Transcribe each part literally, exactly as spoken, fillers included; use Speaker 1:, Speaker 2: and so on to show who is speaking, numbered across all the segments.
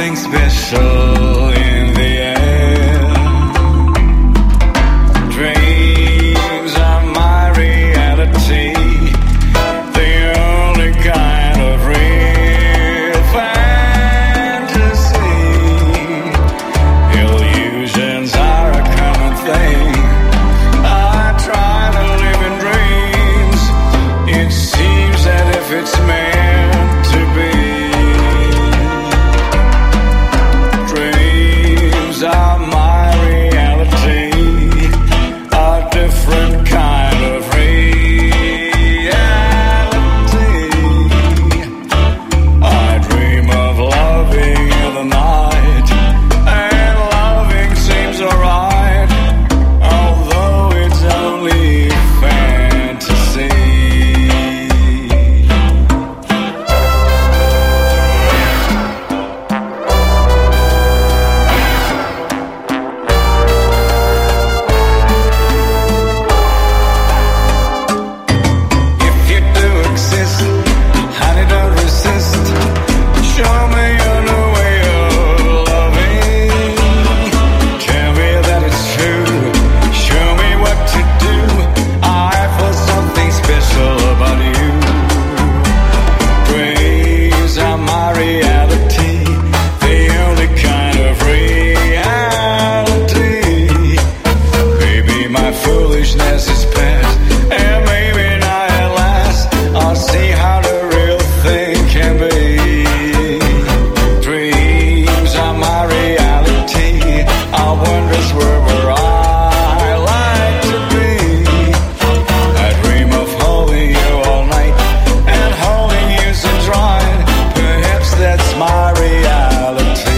Speaker 1: something special in the air. Dreams are my reality, the only kind of real fantasy. Illusions are a common thing. I try to live in dreams. It seems that if it's meant to be, dreams are my reality, a different kind of reality. I dream of loving in the night, and loving seems alright, although it's only fantasy. If you do exist, honey, don't resist. Show me your new way of loving. Tell me that it's true. Show me what to do. I feel something special about you. Dreams are my reality, the only kind of reality. Maybe my foolishness is past, and maybe now at last I'll see how the real thing can be. Dreams are my reality, I wonder where I like to be. I dream of holding you all night, and holding you seems right. Perhaps that's my reality.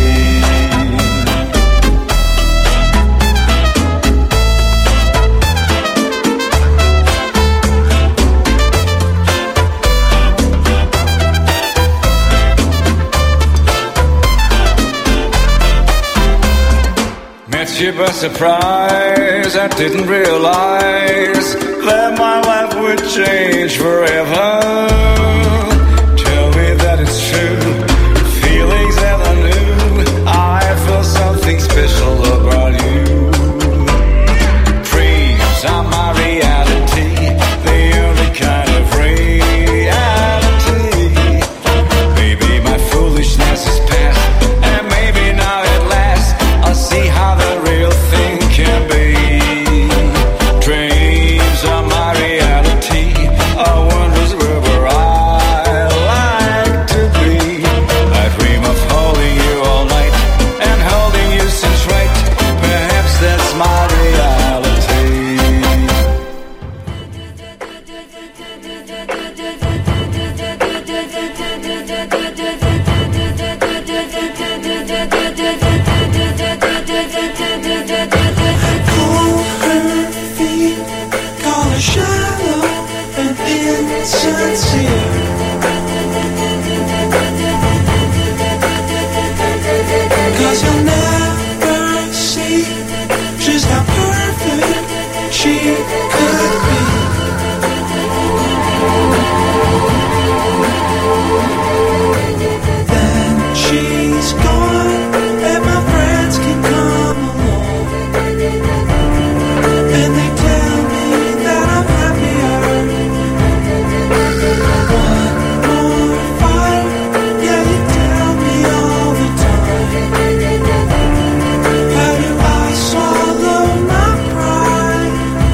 Speaker 1: Met you by surprise, I didn't realize that my life would change forever. Tell me that it's true, feelings that I knew. I feel something special about you. Dreams are my reality, the only kind of reality. Maybe my foolishness is past, and maybe now at last I'll see how the real thing can be. Dreams are my reality, I wonder where I like to be. I dream of holding you all night, and holding you seems right. Perhaps that's my reality.
Speaker 2: Cold her feet, call her shallow and insincere. Cause you'll never see just how perfect she could be. Then she's gone, and my friends can come along, and they tell me that I'm happier. One more fight, yeah, you tell me all the time. How do I swallow my pride?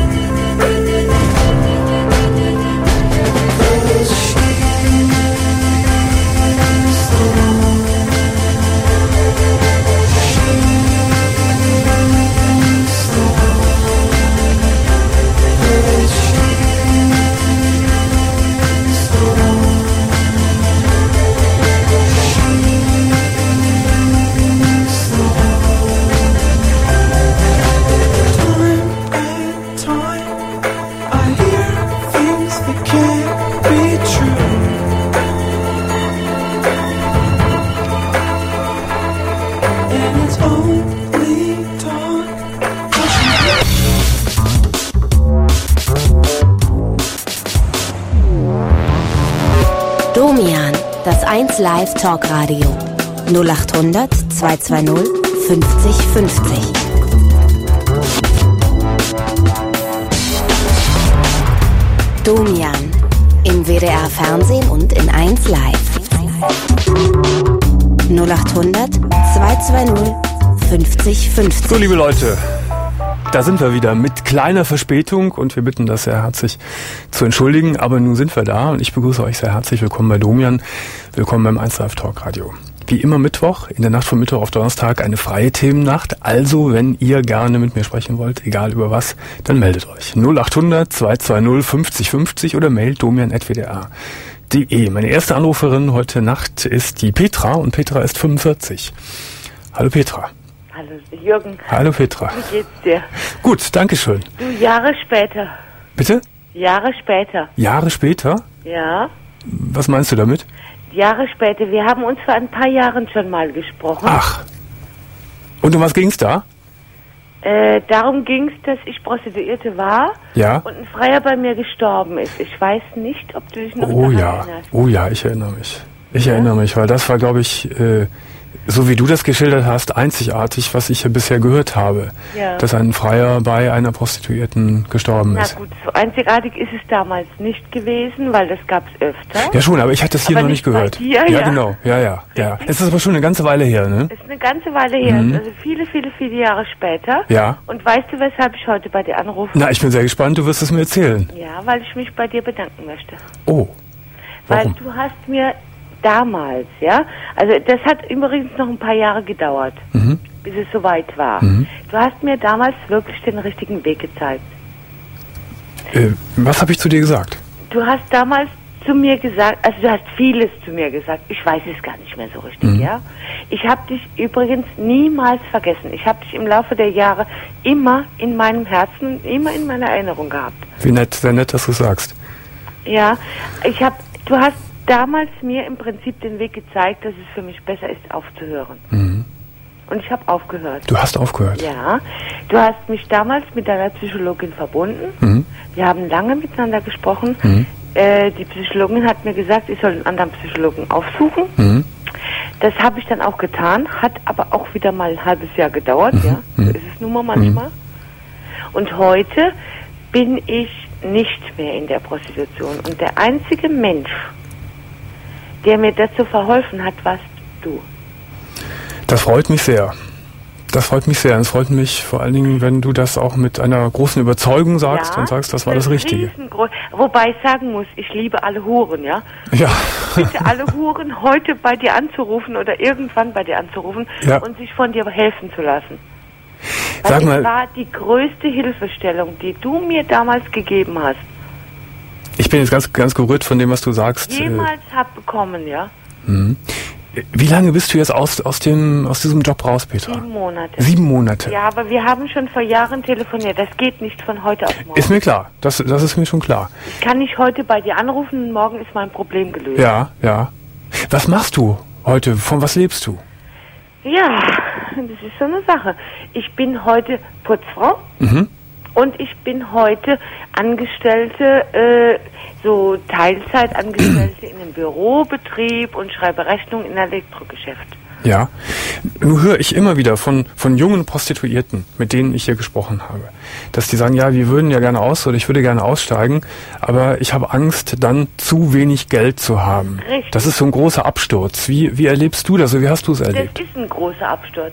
Speaker 2: 'Cause she's the one. She's the
Speaker 3: Domian, das eins Live Talkradio. null achthundert zweihundertzweißig fünfzig fünfzig. Domian im W D R Fernsehen und in eins Live. null achthundert zweihundertzweißig fünfzig fünfzig.
Speaker 4: So, liebe Leute, da sind wir wieder mit kleiner Verspätung und wir bitten das sehr herzlich zu entschuldigen, aber nun sind wir da und ich begrüße euch sehr herzlich. Willkommen bei Domian, willkommen beim eins Live Talk Radio. Wie immer Mittwoch, in der Nacht von Mittwoch auf Donnerstag eine freie Themennacht. Also, wenn ihr gerne mit mir sprechen wollt, egal über was, dann meldet euch. null achthundert zweihundertzweißig fünfzig fünfzig oder mailt domian at w d r punkt d e. Meine erste Anruferin heute Nacht ist die Petra und Petra ist fünfundvierzig. Hallo Petra.
Speaker 5: Hallo Jürgen.
Speaker 4: Hallo Petra.
Speaker 5: Wie geht's dir?
Speaker 4: Gut, danke schön.
Speaker 5: Du, Jahre später.
Speaker 4: Bitte?
Speaker 5: Jahre später.
Speaker 4: Jahre später?
Speaker 5: Ja.
Speaker 4: Was meinst du damit?
Speaker 5: Jahre später. Wir haben uns vor ein paar Jahren schon mal gesprochen.
Speaker 4: Ach. Und um was ging's da?
Speaker 5: Äh, darum ging's, dass ich Prostituierte war.
Speaker 4: Ja.
Speaker 5: Und ein Freier bei mir gestorben ist. Ich weiß nicht, ob du dich noch
Speaker 4: Oh
Speaker 5: daran
Speaker 4: ja.
Speaker 5: erinnerst.
Speaker 4: Oh ja, ich erinnere mich. Ich
Speaker 5: Ja?
Speaker 4: erinnere mich, weil das war, glaube ich, äh, so wie du das geschildert hast, einzigartig, was ich hier bisher gehört habe.
Speaker 5: Ja.
Speaker 4: Dass ein Freier bei einer Prostituierten gestorben
Speaker 5: Na
Speaker 4: ist.
Speaker 5: gut, so einzigartig ist es damals nicht gewesen, weil das gab's öfter.
Speaker 4: Ja schon, aber ich hatte das hier
Speaker 5: Aber
Speaker 4: noch nicht
Speaker 5: nicht bei
Speaker 4: gehört.
Speaker 5: dir,
Speaker 4: ja,
Speaker 5: ja.
Speaker 4: genau. Ja, ja, ja. Es ist aber schon eine ganze Weile her, ne?
Speaker 5: Das ist eine ganze Weile her,
Speaker 4: Mhm.
Speaker 5: also viele, viele, viele Jahre später.
Speaker 4: Ja.
Speaker 5: Und weißt du, weshalb ich heute bei dir anrufe?
Speaker 4: Na, ich bin sehr gespannt, du wirst es mir erzählen.
Speaker 5: Ja, weil ich mich bei dir bedanken möchte.
Speaker 4: Oh.
Speaker 5: Weil
Speaker 4: Warum?
Speaker 5: du hast mir damals, ja, also das hat übrigens noch ein paar Jahre gedauert,
Speaker 4: Mhm.
Speaker 5: bis es soweit war.
Speaker 4: Mhm.
Speaker 5: Du hast mir damals wirklich den richtigen Weg gezeigt.
Speaker 4: Äh, was habe ich zu dir gesagt?
Speaker 5: Du hast damals zu mir gesagt, also du hast vieles zu mir gesagt, ich weiß es gar nicht mehr so richtig,
Speaker 4: Mhm.
Speaker 5: ja. Ich habe dich übrigens niemals vergessen. Ich habe dich im Laufe der Jahre immer in meinem Herzen, immer in meiner Erinnerung gehabt.
Speaker 4: Wie nett, sehr nett, dass du sagst.
Speaker 5: Ja, ich habe, du hast damals mir im Prinzip den Weg gezeigt, dass es für mich besser ist, aufzuhören.
Speaker 4: Mhm.
Speaker 5: Und ich habe aufgehört.
Speaker 4: Du hast aufgehört.
Speaker 5: Ja, du hast mich damals mit deiner Psychologin verbunden.
Speaker 4: Mhm.
Speaker 5: Wir haben lange miteinander gesprochen.
Speaker 4: Mhm.
Speaker 5: Äh, die Psychologin hat mir gesagt, ich soll einen anderen Psychologen aufsuchen.
Speaker 4: Mhm.
Speaker 5: Das habe ich dann auch getan, hat aber auch wieder mal ein halbes Jahr gedauert.
Speaker 4: Mhm.
Speaker 5: Ja, so
Speaker 4: Mhm.
Speaker 5: ist es nun mal manchmal. Und heute bin ich nicht mehr in der Prostitution. Und der einzige Mensch, der mir dazu verholfen hat, warst du.
Speaker 4: Das freut mich sehr. Das freut mich sehr. Es freut mich vor allen Dingen, wenn du das auch mit einer großen Überzeugung sagst
Speaker 5: Ja,
Speaker 4: und sagst, das war das Richtige.
Speaker 5: riesengroß. Wobei ich sagen muss, ich liebe alle Huren, ja.
Speaker 4: Ja.
Speaker 5: Bitte alle Huren heute bei dir anzurufen oder irgendwann bei dir anzurufen
Speaker 4: Ja.
Speaker 5: und sich von dir helfen zu lassen. Weil
Speaker 4: Sag
Speaker 5: es
Speaker 4: mal,
Speaker 5: war die größte Hilfestellung, die du mir damals gegeben hast.
Speaker 4: ich bin jetzt ganz, ganz gerührt von dem, was du sagst. Äh,
Speaker 5: Jemals hab bekommen, ja.
Speaker 4: mhm. Wie lange bist du jetzt aus, aus, dem, aus diesem Job raus, Petra?
Speaker 5: Sieben Monate.
Speaker 4: Sieben Monate.
Speaker 5: Ja, aber wir haben schon vor Jahren telefoniert. Das geht nicht von heute auf morgen.
Speaker 4: Ist mir klar. Das, das ist mir schon klar.
Speaker 5: Ich kann nicht heute bei dir anrufen und morgen ist mein Problem gelöst.
Speaker 4: Ja, ja. Was machst du heute? Von was lebst du?
Speaker 5: Ja, das ist so eine Sache. Ich bin heute Putzfrau
Speaker 4: Mhm.
Speaker 5: und ich bin heute Angestellte, äh, so Teilzeitangestellte in einem Bürobetrieb und schreibe Rechnungen in Elektrogeschäft.
Speaker 4: Ja. Nun höre ich immer wieder von, von jungen Prostituierten, mit denen ich hier gesprochen habe, dass die sagen, ja, wir würden ja gerne aus oder ich würde gerne aussteigen, aber ich habe Angst, dann zu wenig Geld zu haben.
Speaker 5: Richtig.
Speaker 4: Das ist so ein großer Absturz. Wie, wie erlebst du das? Wie hast du es erlebt?
Speaker 5: Das ist ein großer Absturz.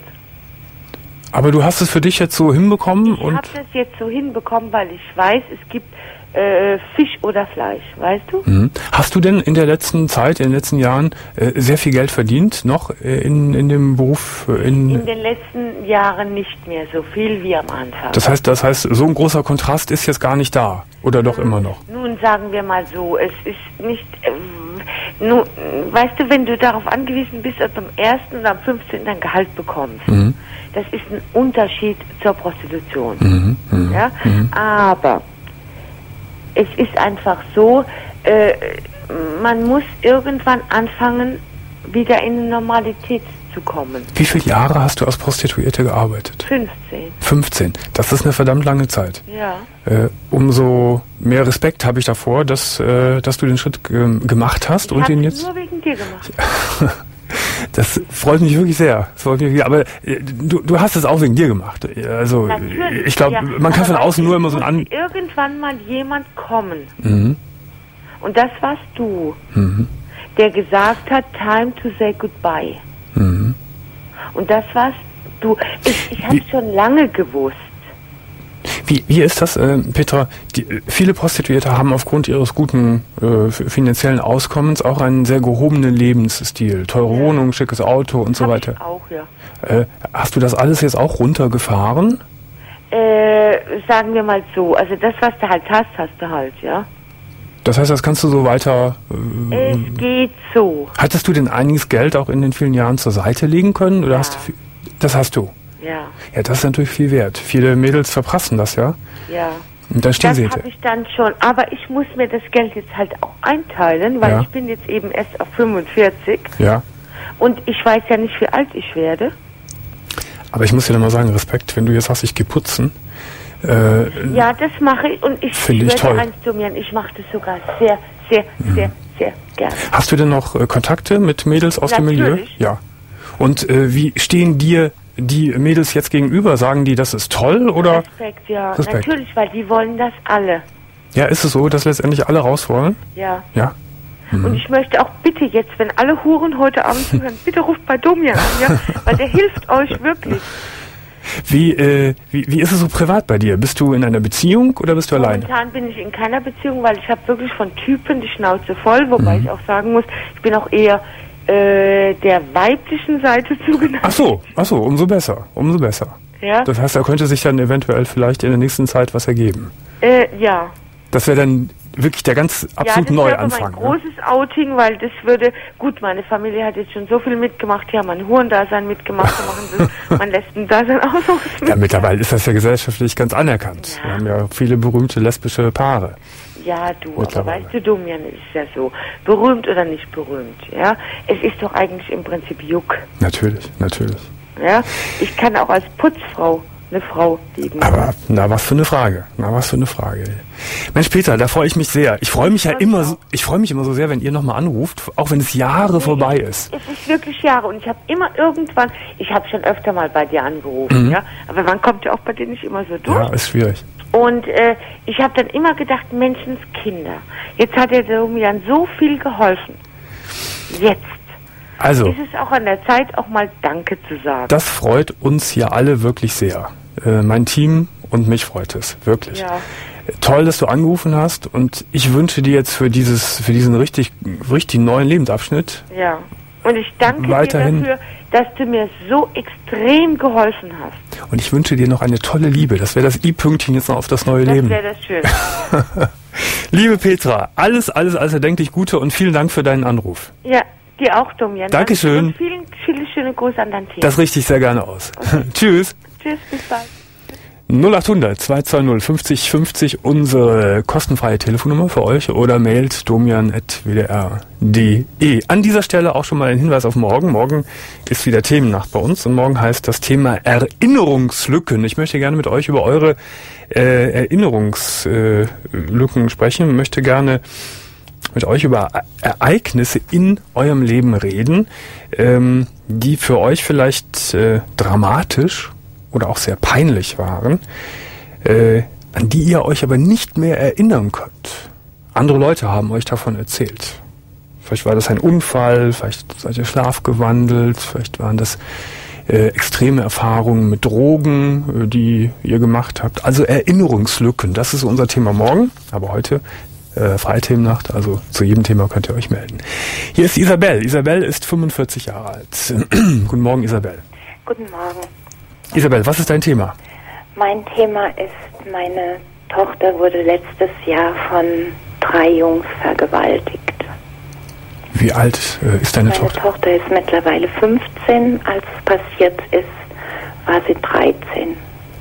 Speaker 4: Aber du hast es für dich jetzt so hinbekommen
Speaker 5: Ich
Speaker 4: und
Speaker 5: habe das jetzt so hinbekommen, weil ich weiß, es gibt äh, Fisch oder Fleisch, weißt du?
Speaker 4: Mhm. Hast du denn in der letzten Zeit, in den letzten Jahren äh, sehr viel Geld verdient, noch äh, in, in dem Beruf? Äh, in,
Speaker 5: In den letzten Jahren nicht mehr so viel wie am Anfang.
Speaker 4: das heißt, das heißt, so ein großer Kontrast ist jetzt gar nicht da oder doch immer noch?
Speaker 5: Nun sagen wir mal so, es ist nicht, ähm, nun, weißt du, wenn du darauf angewiesen bist, dass du am ersten und am fünfzehnten dein Gehalt bekommst,
Speaker 4: Mhm.
Speaker 5: das ist ein Unterschied zur Prostitution.
Speaker 4: Mhm. Mhm.
Speaker 5: Ja?
Speaker 4: Mhm.
Speaker 5: Aber es ist einfach so, äh, man muss irgendwann anfangen, wieder in eine Normalität zu kommen.
Speaker 4: Wie viele Jahre hast du als Prostituierte gearbeitet?
Speaker 5: fünfzehn.
Speaker 4: fünfzehn. Das ist eine verdammt lange Zeit.
Speaker 5: Ja.
Speaker 4: Äh, umso mehr Respekt habe ich davor, dass, äh, dass du den Schritt ähm, gemacht hast
Speaker 5: Ich
Speaker 4: und
Speaker 5: habe
Speaker 4: den
Speaker 5: es
Speaker 4: jetzt.
Speaker 5: nur wegen dir gemacht.
Speaker 4: Das freut mich wirklich sehr. Das freut mich wirklich, aber äh, du, du hast es auch wegen dir gemacht. Also
Speaker 5: Natürlich,
Speaker 4: ich glaube,
Speaker 5: ja.
Speaker 4: man kann
Speaker 5: Aber
Speaker 4: von außen nur immer so ein
Speaker 5: muss
Speaker 4: an.
Speaker 5: irgendwann mal jemand kommen.
Speaker 4: Mhm.
Speaker 5: Und das warst du,
Speaker 4: Mhm.
Speaker 5: der gesagt hat, time to say goodbye.
Speaker 4: Mhm.
Speaker 5: Und das warst du. Ich, ich habe
Speaker 4: Wie-
Speaker 5: schon lange gewusst.
Speaker 4: Wie, wie ist das, äh, Petra? Die, viele Prostituierte haben aufgrund ihres guten äh, f- finanziellen Auskommens auch einen sehr gehobenen Lebensstil. Teure
Speaker 5: Ja.
Speaker 4: Wohnung, schickes Auto und so
Speaker 5: Hab
Speaker 4: weiter.
Speaker 5: Ich auch, ja.
Speaker 4: Äh, hast du das alles jetzt auch runtergefahren?
Speaker 5: Äh, sagen wir mal so, also das, was du halt hast, hast du halt, ja.
Speaker 4: Das heißt, das kannst du so weiter... Äh,
Speaker 5: Es geht so,
Speaker 4: hattest du denn einiges Geld auch in den vielen Jahren zur Seite legen können? Oder
Speaker 5: Ja.
Speaker 4: hast du viel, das hast du.
Speaker 5: ja,
Speaker 4: Ja, das ist natürlich viel wert. Viele Mädels verprassen das, ja.
Speaker 5: ja.
Speaker 4: Und dann stehen
Speaker 5: Das
Speaker 4: sie
Speaker 5: habe
Speaker 4: hinter.
Speaker 5: ich dann schon, aber ich muss mir das Geld jetzt halt auch einteilen, weil
Speaker 4: Ja.
Speaker 5: ich bin jetzt eben erst auf fünfundvierzig
Speaker 4: Ja.
Speaker 5: und ich weiß ja nicht, wie alt ich werde.
Speaker 4: Aber ich muss dir mal sagen, Respekt, wenn du jetzt sagst, ich gehe putzen. Äh,
Speaker 5: Ja, das mache ich und ich
Speaker 4: Finde ich
Speaker 5: schwöre
Speaker 4: toll.
Speaker 5: eins zu mir, ich mache das sogar sehr, sehr, sehr, sehr gerne.
Speaker 4: Hast du denn noch äh, Kontakte mit Mädels aus dem Milieu?
Speaker 5: Natürlich.
Speaker 4: Ja. Und äh, wie stehen dir die Mädels jetzt gegenüber? Sagen die, das ist toll oder?
Speaker 5: Respekt, ja,
Speaker 4: Respekt.
Speaker 5: natürlich, weil die wollen das alle,
Speaker 4: Ja, ist es so, dass letztendlich alle raus wollen?
Speaker 5: ja.
Speaker 4: Ja.
Speaker 5: Und ich möchte auch bitte jetzt, wenn alle Huren heute Abend zuhören, bitte ruft bei Domian an, ja, weil der hilft euch wirklich.
Speaker 4: Wie, äh, wie, wie ist es so privat bei dir? Bist du in einer Beziehung oder bist du alleine?
Speaker 5: Momentan bin ich in keiner Beziehung, weil ich habe wirklich von Typen die Schnauze voll, wobei
Speaker 4: Mhm.
Speaker 5: ich auch sagen muss, ich bin auch eher äh, der weiblichen Seite zugeneigt.
Speaker 4: Ach so, ach so, umso besser, umso besser.
Speaker 5: Ja,
Speaker 4: Das heißt, da könnte sich dann eventuell vielleicht in der nächsten Zeit was ergeben.
Speaker 5: äh, ja.
Speaker 4: Das wäre dann wirklich der ganz
Speaker 5: Ja,
Speaker 4: absolut
Speaker 5: das wäre mein
Speaker 4: Neuanfang. Ne?
Speaker 5: großes Outing, weil das würde, gut, meine Familie hat jetzt schon so viel mitgemacht, die haben mein Hurendasein mitgemacht, da machen sie mein Lesbendasein auch noch mit.
Speaker 4: Ja, mittlerweile ist das ja gesellschaftlich ganz anerkannt.
Speaker 5: Ja.
Speaker 4: Wir haben ja viele berühmte lesbische Paare.
Speaker 5: Ja, du, aber
Speaker 4: Mittlerweile.
Speaker 5: weißt du, Domian, es ist ja so, berühmt oder nicht berühmt, ja, es ist doch eigentlich im Prinzip Juck,
Speaker 4: Natürlich, natürlich.
Speaker 5: ja. Ich kann auch als Putzfrau eine Frau lieben.
Speaker 4: Aber na, was für eine Frage. Na, was für eine Frage. Mensch, Peter, da freue ich mich sehr. Ich freue mich ja immer so, ich freue mich immer so sehr, wenn ihr nochmal anruft, auch wenn es Jahre vorbei ist.
Speaker 5: Es ist wirklich Jahre und ich habe immer irgendwann, ich habe schon öfter mal bei dir angerufen, ja, aber man kommt ja auch bei dir nicht immer so durch.
Speaker 4: Mhm. Ja, ist schwierig.
Speaker 5: Und äh, ich habe dann immer gedacht, Menschenskinder, jetzt hat der Domian so viel geholfen. Jetzt
Speaker 4: Also,
Speaker 5: ist es auch an der Zeit, auch mal Danke zu sagen.
Speaker 4: das freut uns hier alle wirklich sehr. Äh, mein Team und mich freut es, wirklich.
Speaker 5: Ja.
Speaker 4: Toll, dass du angerufen hast und ich wünsche dir jetzt für dieses, für diesen richtig, richtig neuen Lebensabschnitt.
Speaker 5: Ja. Und ich danke
Speaker 4: Weiterhin.
Speaker 5: dir dafür, dass du mir so extrem geholfen hast.
Speaker 4: Und ich wünsche dir noch eine tolle Liebe. Das wäre das I-Pünktchen jetzt noch auf das neue
Speaker 5: Das
Speaker 4: Leben.
Speaker 5: wäre das Schöne.
Speaker 4: Liebe Petra, alles, alles, alles erdenklich Gute und vielen Dank für deinen Anruf.
Speaker 5: Ja, dir auch, Domian.
Speaker 4: Dankeschön.
Speaker 5: Und vielen, viele schöne Grüße an dein Team.
Speaker 4: Das richte ich sehr gerne aus. Tschüss.
Speaker 5: Tschüss, bis bald.
Speaker 4: null acht hundert zwei zwei null fünfzig fünfzig unsere kostenfreie Telefonnummer für euch oder mailt domian at w d r punkt d e. An dieser Stelle auch schon mal ein Hinweis auf morgen. Morgen ist wieder Themennacht bei uns und morgen heißt das Thema Erinnerungslücken. Ich möchte gerne mit euch über eure äh, Erinnerungslücken äh, sprechen, möchte gerne mit euch über Ereignisse in eurem Leben reden, ähm, die für euch vielleicht äh, dramatisch oder auch sehr peinlich waren, äh, an die ihr euch aber nicht mehr erinnern könnt. Andere Leute haben euch davon erzählt. Vielleicht war das ein Unfall, vielleicht seid ihr schlafgewandelt, vielleicht waren das äh, extreme Erfahrungen mit Drogen, äh, die ihr gemacht habt. Also Erinnerungslücken, das ist unser Thema morgen, aber heute äh, Freithemennacht, also zu jedem Thema könnt ihr euch melden. Hier ist Isabel. Isabel ist fünfundvierzig Jahre alt. Guten Morgen, Isabel.
Speaker 6: Guten Morgen.
Speaker 4: Isabel, was ist dein Thema?
Speaker 6: Mein Thema ist, meine Tochter wurde letztes Jahr von drei Jungs vergewaltigt.
Speaker 4: Wie alt äh, ist deine
Speaker 6: Meine
Speaker 4: Tochter?
Speaker 6: Tochter ist mittlerweile fünfzehn. Als es passiert ist, war sie dreizehn.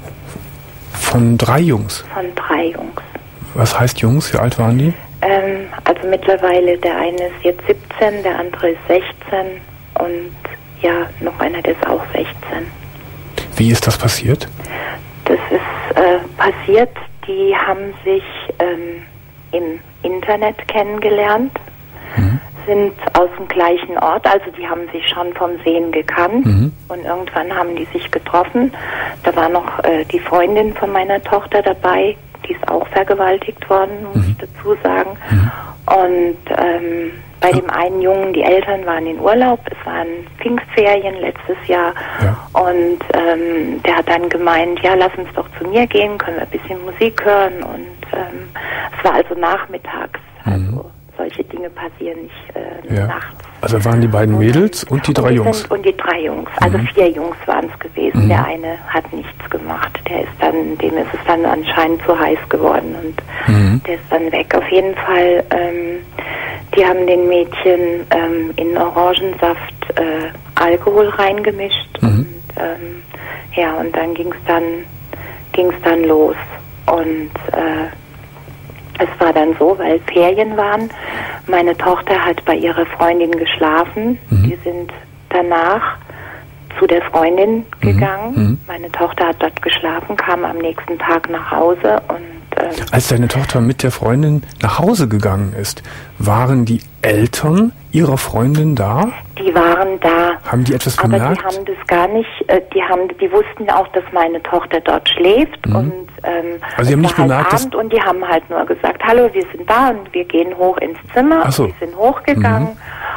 Speaker 4: Von drei Jungs.
Speaker 6: Von drei Jungs.
Speaker 4: Was heißt Jungs? Wie alt waren die?
Speaker 6: Ähm, also mittlerweile, der eine ist jetzt siebzehn, der andere ist sechzehn und ja, noch einer, der ist auch sechzehn.
Speaker 4: Wie ist das passiert?
Speaker 6: Das ist äh, passiert, die haben sich ähm, im Internet kennengelernt,
Speaker 4: Mhm.
Speaker 6: sind aus dem gleichen Ort, also die haben sich schon vom Sehen gekannt
Speaker 4: Mhm.
Speaker 6: und irgendwann haben die sich getroffen. Da war noch äh, die Freundin von meiner Tochter dabei, die ist auch vergewaltigt worden, muss ich dazu sagen. Und ähm, bei dem einen Jungen, die Eltern waren in Urlaub, es waren Pfingstferien letztes Jahr
Speaker 4: Ja.
Speaker 6: und ähm, der hat dann gemeint, ja, lass uns doch zu mir gehen, können wir ein bisschen Musik hören und ähm, es war also nachmittags, also solche Dinge passieren nicht äh,
Speaker 4: Ja.
Speaker 6: nachts.
Speaker 4: Also waren die beiden Mädels und die drei
Speaker 6: und
Speaker 4: Jungs.
Speaker 6: Sind, und die drei Jungs, also vier Jungs waren es gewesen. Der eine hat nichts gemacht, der ist dann, dem ist es dann anscheinend zu heiß geworden und
Speaker 4: Mhm.
Speaker 6: der ist dann weg. Auf jeden Fall, ähm, die haben den Mädchen ähm, in Orangensaft äh, Alkohol reingemischt und ähm, ja, und dann ging es dann ging's dann los und äh, es war dann so, weil Ferien waren, meine Tochter hat bei ihrer Freundin geschlafen. Die sind danach zu der Freundin gegangen. Meine Tochter hat dort geschlafen, kam am nächsten Tag nach Hause und ähm,
Speaker 4: Als deine Tochter mit der Freundin nach Hause gegangen ist, waren die Eltern ihrer Freundin da?
Speaker 6: die waren da.
Speaker 4: Haben die etwas
Speaker 6: Aber
Speaker 4: bemerkt?
Speaker 6: die haben das gar nicht, äh, die haben, die wussten auch, dass meine Tochter dort schläft und ähm,
Speaker 4: Also sie haben
Speaker 6: es
Speaker 4: nicht
Speaker 6: war halt
Speaker 4: bemerkt, dass-
Speaker 6: Abend und die haben halt nur gesagt, hallo, wir sind da und wir gehen hoch ins Zimmer.
Speaker 4: Ach so.
Speaker 6: Und die sind hochgegangen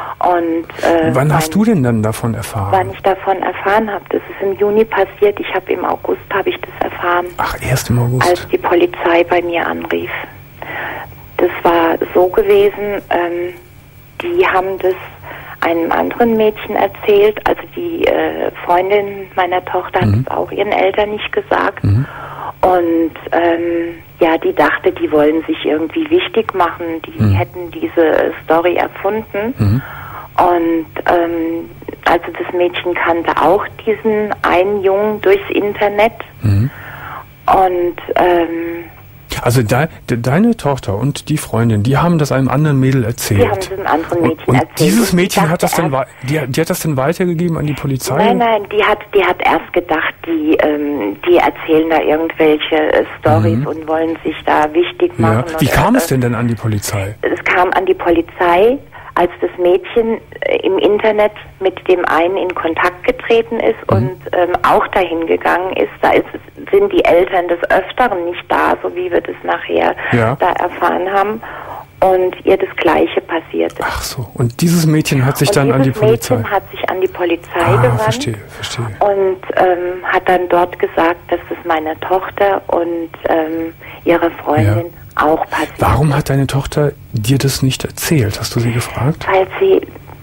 Speaker 6: und äh,
Speaker 4: Wann hast
Speaker 6: mein-
Speaker 4: du denn dann davon erfahren?
Speaker 6: Wann ich davon erfahren habe, das ist im Juni passiert. Ich habe im August habe ich das erfahren,
Speaker 4: Ach, erst im August.
Speaker 6: als die Polizei bei mir anrief. Das war so gewesen, ähm, die haben das einem anderen Mädchen erzählt, also die äh, Freundin meiner Tochter hat es auch ihren Eltern nicht gesagt. Und ähm, ja, die dachte, die wollen sich irgendwie wichtig machen, die hätten diese Story erfunden. Und ähm, also das Mädchen kannte auch diesen einen Jungen durchs Internet. Und ähm,
Speaker 4: Also de, de, deine Tochter und die Freundin, die haben das einem anderen Mädel erzählt.
Speaker 6: die haben es einem anderen Mädchen
Speaker 4: und, und
Speaker 6: erzählt.
Speaker 4: dieses
Speaker 6: Und die
Speaker 4: Mädchen hat das
Speaker 6: dachte
Speaker 4: dann,
Speaker 6: erst-
Speaker 4: wei- die, die hat das dann weitergegeben an die Polizei?
Speaker 6: Nein, nein, die hat, die hat erst gedacht, die, ähm, die erzählen da irgendwelche äh, Stories und wollen sich da wichtig
Speaker 4: Ja.
Speaker 6: machen.
Speaker 4: Wie
Speaker 6: und,
Speaker 4: kam
Speaker 6: äh,
Speaker 4: es denn dann an die Polizei?
Speaker 6: Es kam an die Polizei, als das Mädchen äh, im Internet mit dem einen in Kontakt getreten ist
Speaker 4: Mhm.
Speaker 6: und ähm, auch dahin gegangen ist. Da ist, sind die Eltern des Öfteren nicht da, so wie wir das nachher
Speaker 4: Ja.
Speaker 6: da erfahren haben. Und ihr das Gleiche passiert ist.
Speaker 4: Ach so, und dieses Mädchen hat sich
Speaker 6: und
Speaker 4: dann
Speaker 6: dieses
Speaker 4: an die Polizei...
Speaker 6: Mädchen hat sich an die Polizei
Speaker 4: ah,
Speaker 6: gewandt.
Speaker 4: verstehe, verstehe.
Speaker 6: Und ähm, hat dann dort gesagt, dass das meiner Tochter und ähm, ihrer Freundin auch passiert.
Speaker 4: Warum hat deine Tochter dir das nicht erzählt? Hast du sie gefragt?
Speaker 6: Weil sie,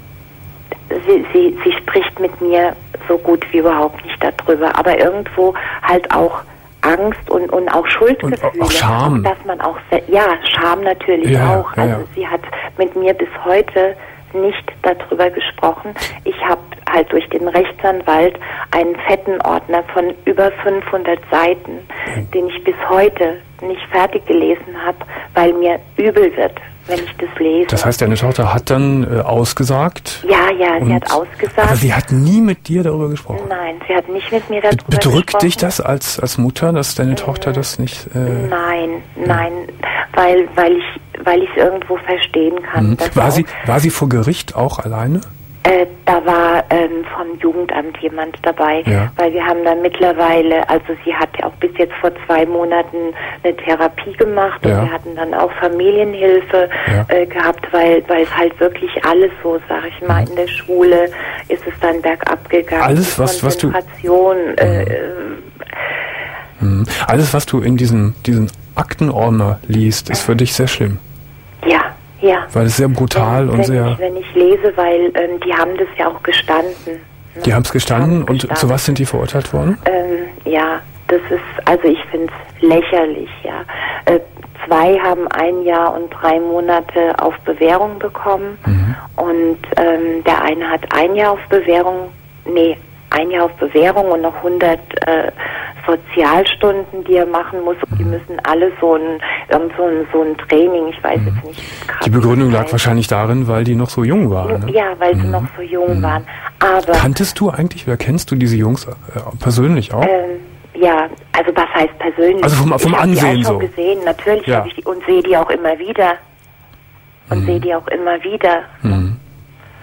Speaker 6: sie, sie, sie spricht mit mir so gut wie überhaupt nicht darüber, aber irgendwo halt auch Angst und, und auch Schuldgefühle.
Speaker 4: Und auch Scham.
Speaker 6: Dass man auch, se- ja, Scham natürlich
Speaker 4: Ja,
Speaker 6: auch.
Speaker 4: ja,
Speaker 6: also
Speaker 4: ja.
Speaker 6: sie hat mit mir bis heute nicht darüber gesprochen. Ich habe halt durch den Rechtsanwalt einen fetten Ordner von über fünfhundert Seiten,
Speaker 4: Mhm.
Speaker 6: den ich bis heute nicht fertig gelesen habe, weil mir übel wird, wenn ich das lese.
Speaker 4: Das heißt, deine Tochter hat dann äh, ausgesagt?
Speaker 6: ja, ja, sie
Speaker 4: und-
Speaker 6: hat ausgesagt.
Speaker 4: Aber sie hat nie mit dir darüber gesprochen?
Speaker 6: Nein, sie hat nicht mit mir
Speaker 4: Be-
Speaker 6: darüber
Speaker 4: Bedrückt
Speaker 6: gesprochen.
Speaker 4: dich das als, als Mutter, dass deine Tochter das nicht... Äh,
Speaker 6: Nein, nein, weil, weil ich weil ich es irgendwo verstehen kann. dass
Speaker 4: war,
Speaker 6: auch,
Speaker 4: sie, war sie vor Gericht auch alleine?
Speaker 6: Äh, da war ähm, vom Jugendamt jemand dabei,
Speaker 4: Ja.
Speaker 6: weil wir haben dann mittlerweile, also sie hat ja auch bis jetzt vor zwei Monaten eine Therapie gemacht und
Speaker 4: Ja.
Speaker 6: wir hatten dann auch Familienhilfe
Speaker 4: Ja.
Speaker 6: äh, gehabt, weil weil es halt wirklich alles so, sag ich mal, in der Schule ist es dann bergab gegangen.
Speaker 4: Alles,
Speaker 6: Die
Speaker 4: was- was du-
Speaker 6: Konzentration, äh,
Speaker 4: Hm. Alles, was du in diesem, diesem Aktenordner liest, ist für dich sehr schlimm.
Speaker 6: ja, ja.
Speaker 4: Weil es sehr brutal
Speaker 6: wenn,
Speaker 4: und
Speaker 6: wenn
Speaker 4: sehr...
Speaker 6: Ich, wenn ich lese, weil ähm, die haben das ja auch gestanden. ne?
Speaker 4: Die haben es gestanden
Speaker 6: haben
Speaker 4: und
Speaker 6: gestanden.
Speaker 4: zu was sind die verurteilt worden?
Speaker 6: Ähm, ja, das ist, also ich finde es lächerlich, ja. Äh, zwei haben ein Jahr und drei Monate auf Bewährung bekommen und ähm, der eine hat ein Jahr auf Bewährung, nee, ein Jahr auf Bewährung und noch hundert äh, Sozialstunden, die er machen muss. Und die müssen alle so ein, irgend so ein, so ein Training, ich weiß jetzt nicht. grad,
Speaker 4: Die Begründung
Speaker 6: wie das
Speaker 4: lag
Speaker 6: heißt.
Speaker 4: wahrscheinlich darin, weil die noch so jung waren. Ne?
Speaker 6: Ja, weil sie noch so jung waren. Aber
Speaker 4: Kanntest du eigentlich, oder kennst du diese Jungs äh, persönlich auch?
Speaker 6: Ähm, ja, also was heißt persönlich?
Speaker 4: Also vom- vom
Speaker 6: ich hab
Speaker 4: Ansehen
Speaker 6: die auch schon
Speaker 4: so.
Speaker 6: gesehen, natürlich
Speaker 4: Ja.
Speaker 6: habe ich die und sehe die auch immer wieder. Und sehe die auch immer wieder.
Speaker 4: Mhm.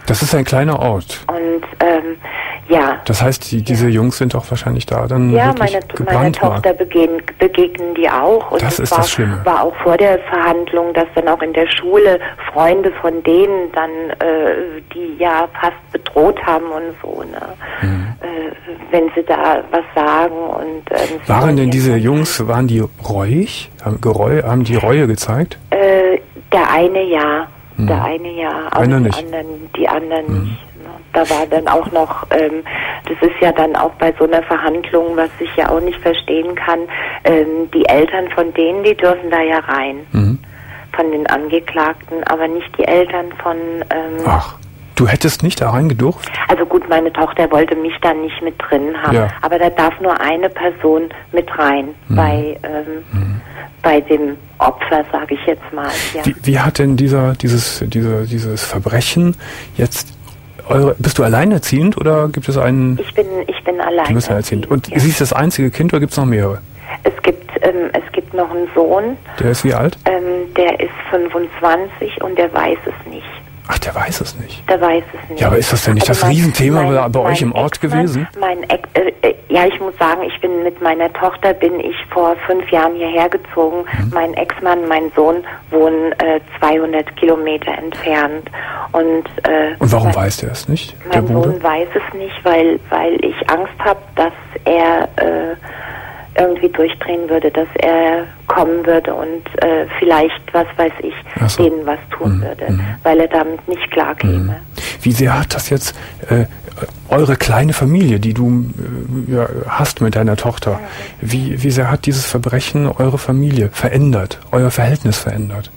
Speaker 4: Das ist ein kleiner Ort.
Speaker 6: Und ähm, ja.
Speaker 4: Das heißt, die, diese
Speaker 6: ja.
Speaker 4: Jungs sind doch wahrscheinlich da dann
Speaker 6: ja,
Speaker 4: wirklich
Speaker 6: meine, meine
Speaker 4: gebrandmarkt.
Speaker 6: Tochter begegnen, begegnen die auch. Und
Speaker 4: das
Speaker 6: es
Speaker 4: ist
Speaker 6: war,
Speaker 4: das Schlimme.
Speaker 6: war auch vor der Verhandlung, dass dann auch in der Schule Freunde von denen dann, äh, die ja fast bedroht haben und so, ne? Mhm. Äh, wenn sie da was sagen. Und ähm,
Speaker 4: waren denn diese Jungs, waren die reuig? Haben, Gereu, haben die Reue gezeigt?
Speaker 6: Äh, der eine ja.
Speaker 4: Mhm.
Speaker 6: Der eine ja, aber
Speaker 4: Einer
Speaker 6: die
Speaker 4: nicht.
Speaker 6: anderen, die anderen
Speaker 4: Mhm.
Speaker 6: nicht. Da war dann auch noch, ähm, das ist ja dann auch bei so einer Verhandlung, was ich ja auch nicht verstehen kann, ähm, die Eltern von denen, die dürfen da ja rein,
Speaker 4: Mhm.
Speaker 6: von den Angeklagten, aber nicht die Eltern von... Ähm,
Speaker 4: Ach, du hättest nicht da reingedurft?
Speaker 6: Also gut, meine Tochter wollte mich da nicht mit drin haben,
Speaker 4: Ja.
Speaker 6: aber da darf nur eine Person mit rein,
Speaker 4: Mhm.
Speaker 6: bei, ähm,
Speaker 4: Mhm.
Speaker 6: bei dem Opfer, sage ich jetzt mal. Ja.
Speaker 4: Wie, wie hat denn dieser, dieses, diese, dieses Verbrechen jetzt eure, bist du alleinerziehend oder gibt es einen...
Speaker 6: Ich bin, ich bin allein.
Speaker 4: Du bist alleinerziehend. Und
Speaker 6: ja.
Speaker 4: sie ist das einzige Kind oder gibt es noch mehrere?
Speaker 6: Es gibt, ähm, es gibt noch einen Sohn,
Speaker 4: Der ist wie alt?
Speaker 6: ähm, der ist fünfundzwanzig und der weiß es nicht.
Speaker 4: Ach, der weiß es nicht.
Speaker 6: Der weiß es nicht.
Speaker 4: Ja, aber ist das denn nicht das
Speaker 6: mein-
Speaker 4: Riesenthema
Speaker 6: mein-
Speaker 4: bei- bei euch
Speaker 6: mein
Speaker 4: im Ort
Speaker 6: Ex-Mann-
Speaker 4: gewesen?
Speaker 6: Mein Ex, äh, äh, ja, ich muss sagen, ich bin mit meiner Tochter, bin ich vor fünf Jahren hierher gezogen.
Speaker 4: Mhm.
Speaker 6: Mein Ex-Mann, mein Sohn wohnen äh, zweihundert Kilometer entfernt. Und, äh,
Speaker 4: Und warum
Speaker 6: mein,
Speaker 4: weiß der es nicht, der
Speaker 6: mein
Speaker 4: Bruder?
Speaker 6: Sohn weiß es nicht, weil, weil ich Angst habe, dass er äh, irgendwie durchdrehen würde, dass er kommen würde und äh, vielleicht, was weiß ich,
Speaker 4: Ach so.
Speaker 6: denen was tun
Speaker 4: Mhm.
Speaker 6: würde,
Speaker 4: Mhm.
Speaker 6: weil er damit nicht klar käme.
Speaker 4: Wie sehr hat das jetzt äh, eure kleine Familie, die du äh, ja, hast mit deiner Tochter, wie, wie sehr hat dieses Verbrechen eure Familie verändert, euer Verhältnis verändert?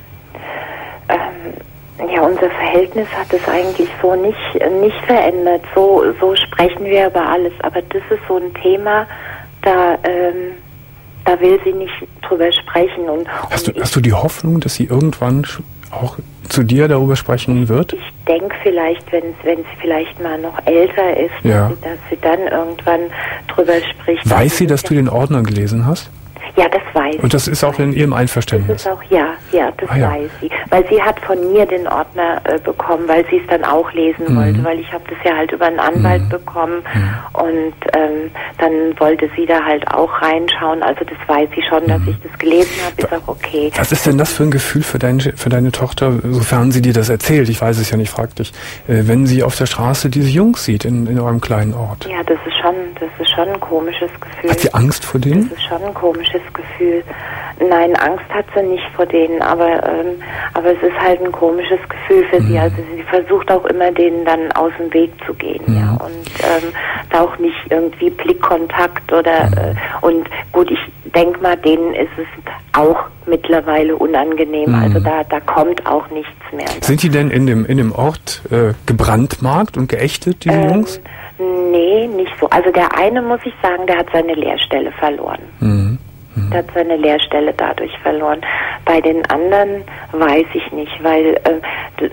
Speaker 6: Ähm, ja, unser Verhältnis hat es eigentlich so nicht, nicht verändert. So, so sprechen wir über alles, aber das ist so ein Thema, da, ähm, da will sie nicht drüber sprechen. Und,
Speaker 4: Hast
Speaker 6: und
Speaker 4: du, hast du die Hoffnung, dass sie irgendwann sch- auch zu dir darüber sprechen wird?
Speaker 6: Ich denke vielleicht, wenn, wenn sie vielleicht mal noch älter ist,
Speaker 4: Ja.
Speaker 6: dass, sie, dass sie dann irgendwann drüber spricht.
Speaker 4: Weiß sie, dass du den Ordner gelesen hast?
Speaker 6: Ja, das weiß sie.
Speaker 4: Und das ist auch in ihrem
Speaker 6: Das
Speaker 4: Einverständnis?
Speaker 6: ist auch, ja, ja, das
Speaker 4: Ah, ja.
Speaker 6: weiß sie. Weil sie hat von mir den Ordner äh, bekommen, weil sie es dann auch lesen
Speaker 4: Mhm.
Speaker 6: wollte, weil ich habe das ja halt über einen Anwalt
Speaker 4: Mhm.
Speaker 6: bekommen und ähm, dann wollte sie da halt auch reinschauen. Also das weiß sie schon, dass ich das gelesen habe, ist auch okay.
Speaker 4: Was ist denn das für ein Gefühl für deine, für deine Tochter, sofern sie dir das erzählt? Ich weiß es ja nicht, frag dich. Äh, wenn sie auf der Straße diese Jungs sieht in, in eurem kleinen Ort.
Speaker 6: Ja, das ist schon, das ist schon ein komisches Gefühl.
Speaker 4: Hat sie Angst vor denen?
Speaker 6: Das ist schon ein komisches Gefühl. Nein, Angst hat sie nicht vor denen, aber, ähm, aber es ist halt ein komisches Gefühl für sie. Also sie versucht auch immer, denen dann aus dem Weg zu gehen,
Speaker 4: Mhm.
Speaker 6: ja. Und ähm, da auch nicht irgendwie Blickkontakt oder
Speaker 4: Mhm.
Speaker 6: äh, und gut, ich denke mal, denen ist es auch mittlerweile unangenehm.
Speaker 4: Mhm.
Speaker 6: Also da, da kommt auch nichts mehr.
Speaker 4: Sind die denn in dem, in dem Ort äh, gebrandmarkt und geächtet, diese
Speaker 6: Ähm,
Speaker 4: Jungs?
Speaker 6: Nee, nicht so. Also der eine, muss ich sagen, der hat seine Lehrstelle verloren.
Speaker 4: Mhm.
Speaker 6: Der hat seine Lehrstelle dadurch verloren. Bei den anderen weiß ich nicht, weil äh, d-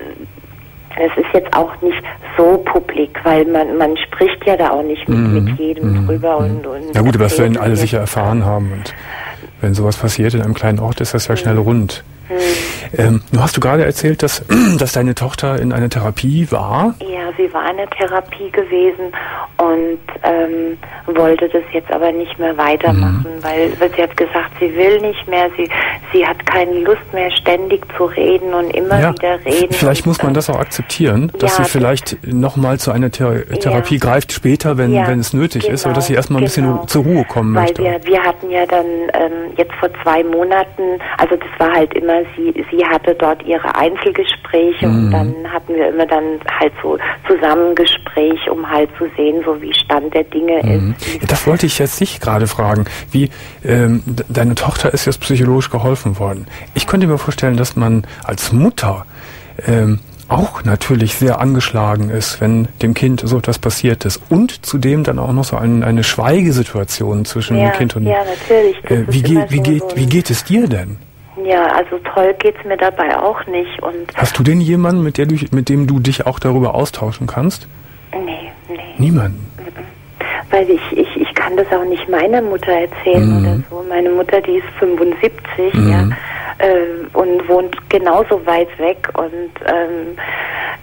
Speaker 6: es ist jetzt auch nicht so publik, weil man man spricht ja da auch nicht mit,
Speaker 4: Mhm.
Speaker 6: mit jedem
Speaker 4: Mhm.
Speaker 6: drüber
Speaker 4: Mhm.
Speaker 6: und, und
Speaker 4: Ja gut, aber das werden
Speaker 6: erzählt
Speaker 4: alle
Speaker 6: und
Speaker 4: sicher
Speaker 6: jetzt-
Speaker 4: erfahren haben. Und wenn sowas passiert in einem kleinen Ort, ist das ja schnell rund.
Speaker 6: Hm.
Speaker 4: Ähm, du hast du gerade erzählt, dass, dass deine Tochter in einer Therapie war.
Speaker 6: Ja, sie war in der Therapie gewesen und ähm, wollte das jetzt aber nicht mehr weitermachen,
Speaker 4: Mhm.
Speaker 6: weil, weil sie hat gesagt, sie will nicht mehr, sie, sie hat keine Lust mehr, ständig zu reden und immer
Speaker 4: Ja,
Speaker 6: wieder reden.
Speaker 4: vielleicht
Speaker 6: und,
Speaker 4: muss man
Speaker 6: äh,
Speaker 4: das auch akzeptieren, dass
Speaker 6: ja,
Speaker 4: sie vielleicht nochmal zu einer Thera
Speaker 6: Ja.
Speaker 4: Therapie greift, später, wenn,
Speaker 6: Ja,
Speaker 4: wenn es nötig ist,
Speaker 6: genau,
Speaker 4: oder dass sie erstmal ein bisschen
Speaker 6: genau.
Speaker 4: zur Ruhe kommen
Speaker 6: Weil
Speaker 4: möchte.
Speaker 6: wir, wir hatten ja dann ähm, jetzt vor zwei Monaten, also das war halt immer, sie, sie hatte dort ihre Einzelgespräche
Speaker 4: Mhm.
Speaker 6: und dann hatten wir immer dann halt so Zusammengespräch, um halt zu sehen, so wie Stand der Dinge
Speaker 4: Mhm.
Speaker 6: ist.
Speaker 4: Das wollte ich jetzt dich gerade fragen. Wie ähm, de- deine Tochter ist jetzt psychologisch geholfen worden. Ich könnte mir vorstellen, dass man als Mutter ähm, auch natürlich sehr angeschlagen ist, wenn dem Kind so etwas passiert ist. Und zudem dann auch noch so ein, eine Schweigesituation zwischen
Speaker 6: Ja,
Speaker 4: Kind und...
Speaker 6: ja, natürlich. Das
Speaker 4: Äh,
Speaker 6: ist
Speaker 4: wie,
Speaker 6: immer
Speaker 4: geht, wie,
Speaker 6: so-
Speaker 4: geht,
Speaker 6: so ein-
Speaker 4: wie geht es dir denn?
Speaker 6: Ja, also toll geht's mir dabei auch nicht und
Speaker 4: Hast du denn jemanden, mit, der du, mit dem du dich auch darüber austauschen kannst?
Speaker 6: nee, nee.
Speaker 4: Niemanden.
Speaker 6: Weil ich, ich, ich kann das auch nicht meiner Mutter erzählen
Speaker 4: Mhm.
Speaker 6: oder so. Meine Mutter, die ist fünfundsiebzig,
Speaker 4: Mhm.
Speaker 6: ja, äh, und wohnt genauso weit weg und ähm,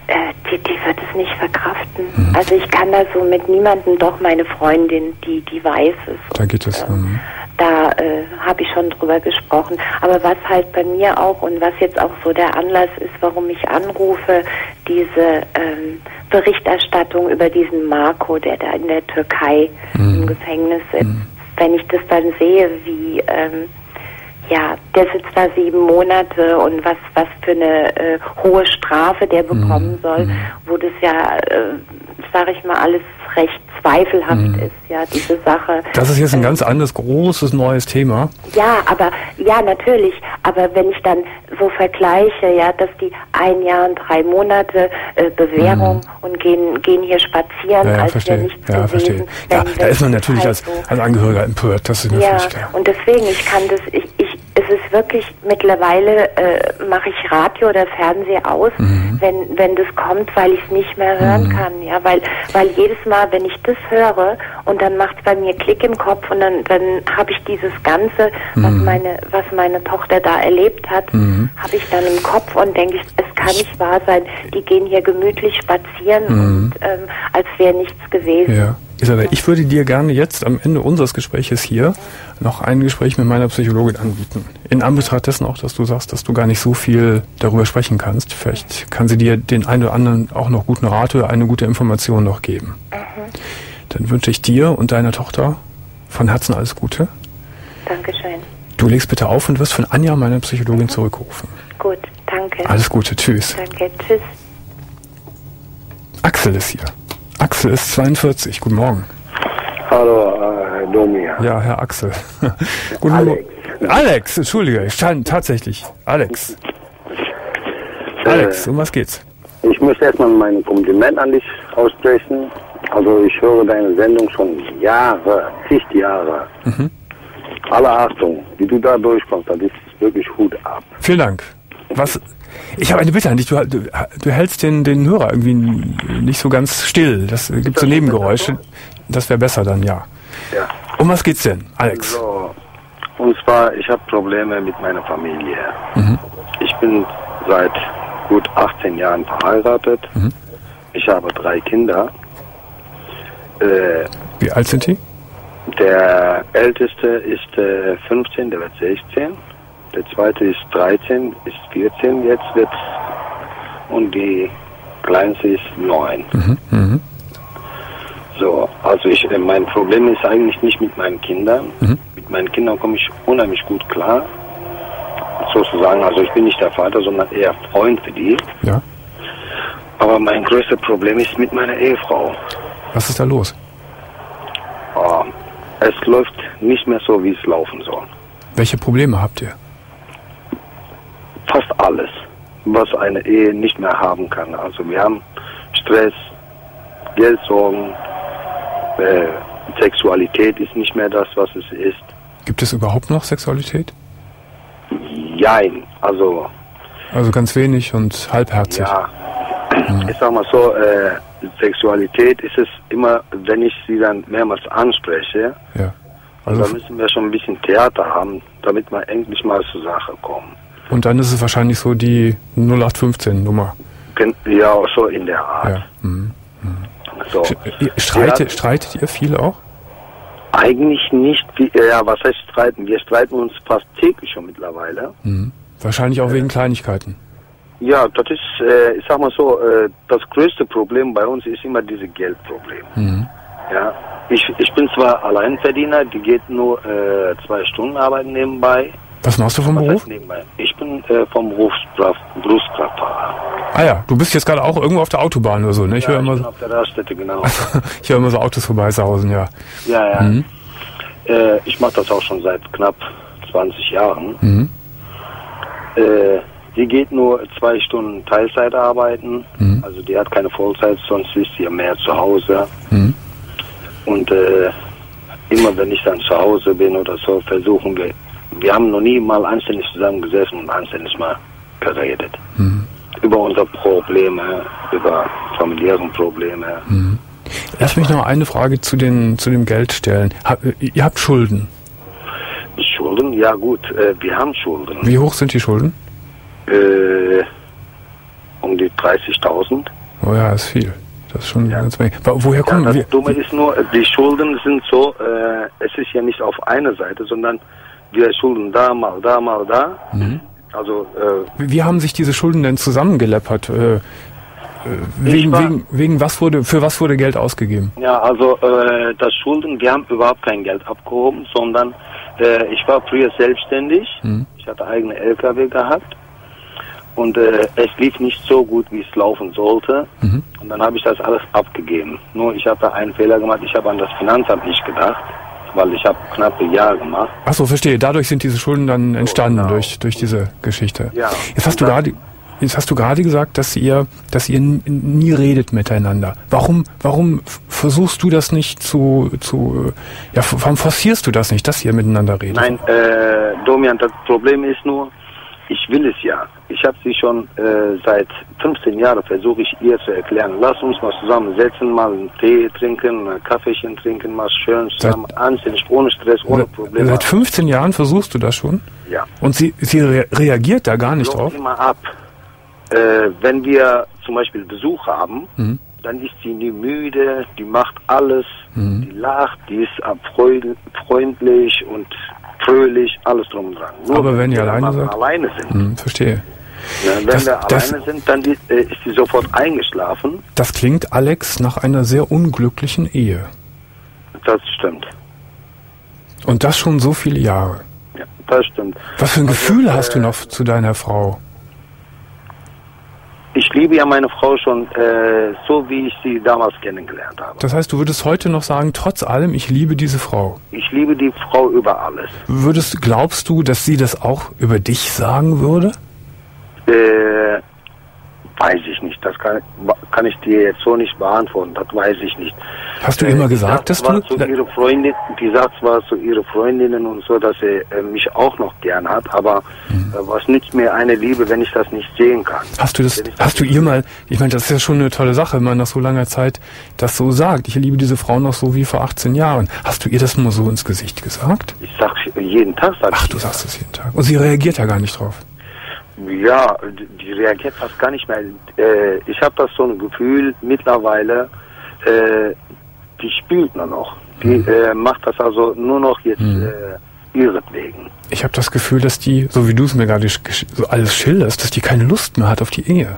Speaker 6: Äh, die, die wird es nicht verkraften. Mhm. Also ich kann da so mit niemandem, doch meine Freundin, die, die weiß es.
Speaker 4: Da geht es.
Speaker 6: Und, äh,
Speaker 4: Mhm.
Speaker 6: Da äh, habe ich schon drüber gesprochen. Aber was halt bei mir auch und was jetzt auch so der Anlass ist, warum ich anrufe, diese ähm, Berichterstattung über diesen Marco, der da in der Türkei mhm. im Gefängnis sitzt. Mhm. Wenn ich das dann sehe, wie ähm, ja, der sitzt da sieben Monate und was was für eine äh, hohe Strafe der bekommen mhm. soll, wo das ja, äh, sage ich mal, alles recht zweifelhaft mhm. ist, ja, diese Sache.
Speaker 4: Das ist jetzt ein äh, ganz anderes, großes, neues Thema.
Speaker 6: Ja, aber, ja, natürlich, aber wenn ich dann so vergleiche, ja, dass die ein Jahr und drei Monate äh, Bewährung mhm. und gehen gehen hier spazieren,
Speaker 4: ja, ja,
Speaker 6: als wäre nichts
Speaker 4: ja,
Speaker 6: gewesen.
Speaker 4: Verstehe.
Speaker 6: Wenn,
Speaker 4: ja, da ist man natürlich halt als, so als Angehöriger empört, das ist mir
Speaker 6: ja,
Speaker 4: völlig klar.
Speaker 6: Und deswegen, ich kann das, ich, ich es ist wirklich, mittlerweile äh, mache ich Radio oder Fernseher aus, mhm. wenn wenn das kommt, weil ich es nicht mehr hören mhm. kann, ja, weil weil jedes Mal, wenn ich das höre und dann macht es bei mir Klick im Kopf und dann dann habe ich dieses Ganze, mhm. was meine was meine Tochter da erlebt hat, mhm. habe ich dann im Kopf und denke ich, es kann nicht wahr sein, die gehen hier gemütlich spazieren mhm. und ähm, als wäre nichts gewesen.
Speaker 4: Ja. Isabel, ich würde dir gerne jetzt am Ende unseres Gespräches hier noch ein Gespräch mit meiner Psychologin anbieten. In Anbetracht dessen auch, dass du sagst, dass du gar nicht so viel darüber sprechen kannst. Vielleicht kann sie dir den einen oder anderen auch noch guten Rat oder eine gute Information noch geben. Mhm. Dann wünsche ich dir und deiner Tochter von Herzen alles Gute.
Speaker 6: Dankeschön.
Speaker 4: Du legst bitte auf und wirst von Anja, meiner Psychologin, zurückgerufen.
Speaker 6: Gut, danke.
Speaker 4: Alles Gute, tschüss.
Speaker 6: Danke, tschüss.
Speaker 4: Axel ist hier. Axel ist zweiundvierzig. Guten Morgen.
Speaker 7: Hallo, äh, Domian.
Speaker 4: Ja, Herr Axel. Guten
Speaker 7: Alex.
Speaker 4: Morgen. Alex, entschuldige, ich stand tatsächlich. Alex.
Speaker 7: Äh,
Speaker 4: Alex, um was geht's?
Speaker 7: Ich möchte erstmal mein Kompliment an dich aussprechen. Also ich höre deine Sendung schon Jahre, zig Jahre. Mhm. Alle Achtung, wie du da durchkommst, das ist wirklich Hut ab.
Speaker 4: Vielen Dank. Was? Ich habe eine Bitte an dich. Du, du, du hältst den, den Hörer irgendwie nicht so ganz still. Das gibt so Nebengeräusche. Das wäre besser dann, ja.
Speaker 7: Ja.
Speaker 4: Um was geht's denn, Alex?
Speaker 7: So, und zwar, ich habe Probleme mit meiner Familie.
Speaker 4: Mhm.
Speaker 7: Ich bin seit gut achtzehn Jahren verheiratet.
Speaker 4: Mhm.
Speaker 7: Ich habe drei Kinder. Äh,
Speaker 4: Wie alt sind die?
Speaker 7: Der älteste ist äh, fünfzehn, der wird sechzehn. Der zweite ist dreizehn, ist vierzehn jetzt wird. Und die kleinste ist neun.
Speaker 4: Mhm, mh.
Speaker 7: So, also ich, äh, mein Problem ist eigentlich nicht mit meinen Kindern.
Speaker 4: Mhm.
Speaker 7: Mit meinen Kindern komme ich unheimlich gut klar. Sozusagen, also ich bin nicht der Vater, sondern eher Freund für die.
Speaker 4: Ja.
Speaker 7: Aber mein größtes Problem ist mit meiner Ehefrau.
Speaker 4: Was ist da los?
Speaker 7: Oh, es läuft nicht mehr so, wie es laufen soll.
Speaker 4: Welche Probleme habt ihr?
Speaker 7: Fast alles, was eine Ehe nicht mehr haben kann. Also wir haben Stress, Geldsorgen, äh, Sexualität ist nicht mehr das, was es ist.
Speaker 4: Gibt es überhaupt noch Sexualität?
Speaker 7: Jein, also...
Speaker 4: Also ganz wenig und halbherzig.
Speaker 7: Ja, hm. Ich sag mal so, äh, Sexualität ist es immer, wenn ich sie dann mehrmals anspreche.
Speaker 4: Ja.
Speaker 7: Also da müssen wir schon ein bisschen Theater haben, damit wir endlich mal zur Sache kommen.
Speaker 4: Und dann ist es wahrscheinlich so die null acht fünfzehn Nummer.
Speaker 7: Ja, so in der Art.
Speaker 4: Ja. Mhm. Mhm.
Speaker 7: So.
Speaker 4: Streitet,
Speaker 7: ja,
Speaker 4: streitet ihr viel auch?
Speaker 7: Eigentlich nicht. Wie, ja, was heißt streiten? Wir streiten uns fast täglich schon mittlerweile.
Speaker 4: Mhm. Wahrscheinlich auch äh, wegen Kleinigkeiten.
Speaker 7: Ja, das ist, äh, ich sag mal so, äh, das größte Problem bei uns ist immer dieses Geldproblem. Mhm. Ja, ich, ich bin zwar Alleinverdiener, die geht nur äh, zwei Stunden arbeiten nebenbei.
Speaker 4: Was machst du vom
Speaker 7: Was
Speaker 4: Beruf?
Speaker 7: Ich bin äh, vom Berufskraft, Berufskraftfahrer.
Speaker 4: Ah ja, du bist jetzt gerade auch irgendwo auf der Autobahn oder so, ne? Ich
Speaker 7: ja,
Speaker 4: höre immer
Speaker 7: ich bin
Speaker 4: so,
Speaker 7: auf der Raststätte, genau.
Speaker 4: ich höre immer so Autos vorbeisausen, ja.
Speaker 7: Ja, ja.
Speaker 4: Mhm.
Speaker 7: Äh, ich mache das auch schon seit knapp zwanzig Jahren.
Speaker 4: Mhm.
Speaker 7: Äh, die geht nur zwei Stunden Teilzeit arbeiten. Mhm. Also die hat keine Vollzeit, sonst ist sie ja mehr zu Hause. Mhm. Und äh, immer wenn ich dann zu Hause bin oder so, versuchen wir, wir haben noch nie mal anständig zusammengesessen und anständig mal geredet. Mhm. Über unsere Probleme, über familiären Probleme.
Speaker 4: Mhm. Lass mich noch eine Frage zu, den, zu dem Geld stellen. Hab, ihr habt Schulden?
Speaker 7: Schulden? Ja gut, äh, wir haben Schulden.
Speaker 4: Wie hoch sind die Schulden?
Speaker 7: Äh, um die dreißigtausend.
Speaker 4: Oh ja, ist viel. Das ist schon
Speaker 7: Ja.
Speaker 4: eine ganze Menge. Wa- Woher
Speaker 7: Ja,
Speaker 4: kommen
Speaker 7: das
Speaker 4: wir?
Speaker 7: Dumme ist nur, die Schulden sind so, äh, es ist ja nicht auf einer Seite, sondern wir schulden da, mal da, mal da.
Speaker 4: Mhm.
Speaker 7: Also, äh,
Speaker 4: Wie haben sich diese Schulden denn zusammengeleppert? Äh, äh, wegen,
Speaker 7: war-
Speaker 4: wegen, wegen was wurde, für was wurde Geld ausgegeben?
Speaker 7: ja, also äh, das Schulden, wir haben überhaupt kein Geld abgehoben, sondern äh, ich war früher selbstständig,
Speaker 4: Mhm.
Speaker 7: ich hatte eigene L K W gehabt und äh, es lief nicht so gut, wie es laufen sollte.
Speaker 4: Mhm.
Speaker 7: Und dann habe ich das alles abgegeben. Nur ich habe da einen Fehler gemacht, ich habe an das Finanzamt nicht gedacht, weil ich habe knappe Jahre gemacht.
Speaker 4: Ach so, verstehe. Dadurch sind diese Schulden dann entstanden
Speaker 7: genau.
Speaker 4: durch durch diese Geschichte.
Speaker 7: Ja.
Speaker 4: Jetzt hast du
Speaker 7: Und das-
Speaker 4: gerade jetzt hast du gerade gesagt, dass ihr dass ihr n- nie redet miteinander. Warum warum f- versuchst du das nicht zu zu ja f- warum forcierst du das nicht, dass ihr miteinander redet?
Speaker 7: Nein, äh, Domian, das Problem ist nur, ich will es ja. Ich habe sie schon äh, seit fünfzehn Jahren versuche ich ihr zu erklären. Lass uns mal zusammensetzen, mal einen Tee trinken, ein Kaffeechen trinken, mal schön zusammen, anständig, ohne Stress, ohne
Speaker 4: Seit-
Speaker 7: Probleme.
Speaker 4: Seit fünfzehn Jahren versuchst du das schon?
Speaker 7: Ja.
Speaker 4: Und sie sie re reagiert da gar nicht
Speaker 7: Bloß
Speaker 4: drauf?
Speaker 7: immer ab. Äh, wenn wir zum Beispiel Besuch haben,
Speaker 4: Mhm.
Speaker 7: dann ist sie nie müde, die macht alles,
Speaker 4: Mhm.
Speaker 7: die lacht, die ist ab freund- freundlich und fröhlich, alles drum und dran. Nur
Speaker 4: Aber wenn ihr
Speaker 7: wir
Speaker 4: alleine
Speaker 7: mal
Speaker 4: seid?
Speaker 7: alleine sind,
Speaker 4: Hm, verstehe.
Speaker 7: ja, wenn
Speaker 4: Das-
Speaker 7: wir
Speaker 4: das-
Speaker 7: alleine sind, dann ist, äh, ist sie sofort eingeschlafen.
Speaker 4: Das klingt, Alex, nach einer sehr unglücklichen Ehe.
Speaker 7: Das stimmt.
Speaker 4: Und das schon so viele Jahre.
Speaker 7: Ja, das stimmt.
Speaker 4: Was für ein
Speaker 7: Also,
Speaker 4: Gefühl hast du
Speaker 7: äh,
Speaker 4: noch zu deiner Frau?
Speaker 7: Ich liebe ja meine Frau schon äh, so, wie ich sie damals kennengelernt habe.
Speaker 4: Das heißt, du würdest heute noch sagen, trotz allem, ich liebe diese Frau.
Speaker 7: Ich liebe die Frau über alles.
Speaker 4: Würdest, glaubst du, dass sie das auch über dich sagen würde?
Speaker 7: Äh, weiß ich nicht. Das kann, kann ich dir jetzt so nicht beantworten. Das weiß ich nicht.
Speaker 4: Hast du
Speaker 7: Äh,
Speaker 4: immer
Speaker 7: die
Speaker 4: gesagt,
Speaker 7: sagt
Speaker 4: dass
Speaker 7: zwar
Speaker 4: du...
Speaker 7: Zu ihrer Freundin, die sagt zwar zu ihrer Freundinnen und so, dass sie äh, mich auch noch gern hat, aber
Speaker 4: Mhm.
Speaker 7: äh, was nützt mir eine Liebe, wenn ich das nicht sehen kann?
Speaker 4: Hast du das,
Speaker 7: Wenn ich das
Speaker 4: hast du
Speaker 7: nicht-
Speaker 4: ihr mal, ich meine, das ist ja schon eine tolle Sache, wenn man nach so langer Zeit das so sagt. Ich liebe diese Frau noch so wie vor achtzehn Jahren. Hast du ihr das mal so ins Gesicht gesagt?
Speaker 7: Ich sag jeden Tag, sag
Speaker 4: Ach,
Speaker 7: ich
Speaker 4: du
Speaker 7: ihr
Speaker 4: sagst es jeden Tag. Und sie reagiert ja gar nicht drauf.
Speaker 7: Ja, die, die reagiert fast gar nicht mehr. Äh, ich habe das so ein Gefühl mittlerweile, äh, die spielt nur noch. Die äh, macht das also nur noch jetzt
Speaker 4: Mhm.
Speaker 7: äh, ihretwegen.
Speaker 4: Ich habe das Gefühl, dass die, so wie du es mir gerade gesch- so alles schilderst, dass die keine Lust mehr hat auf die Ehe.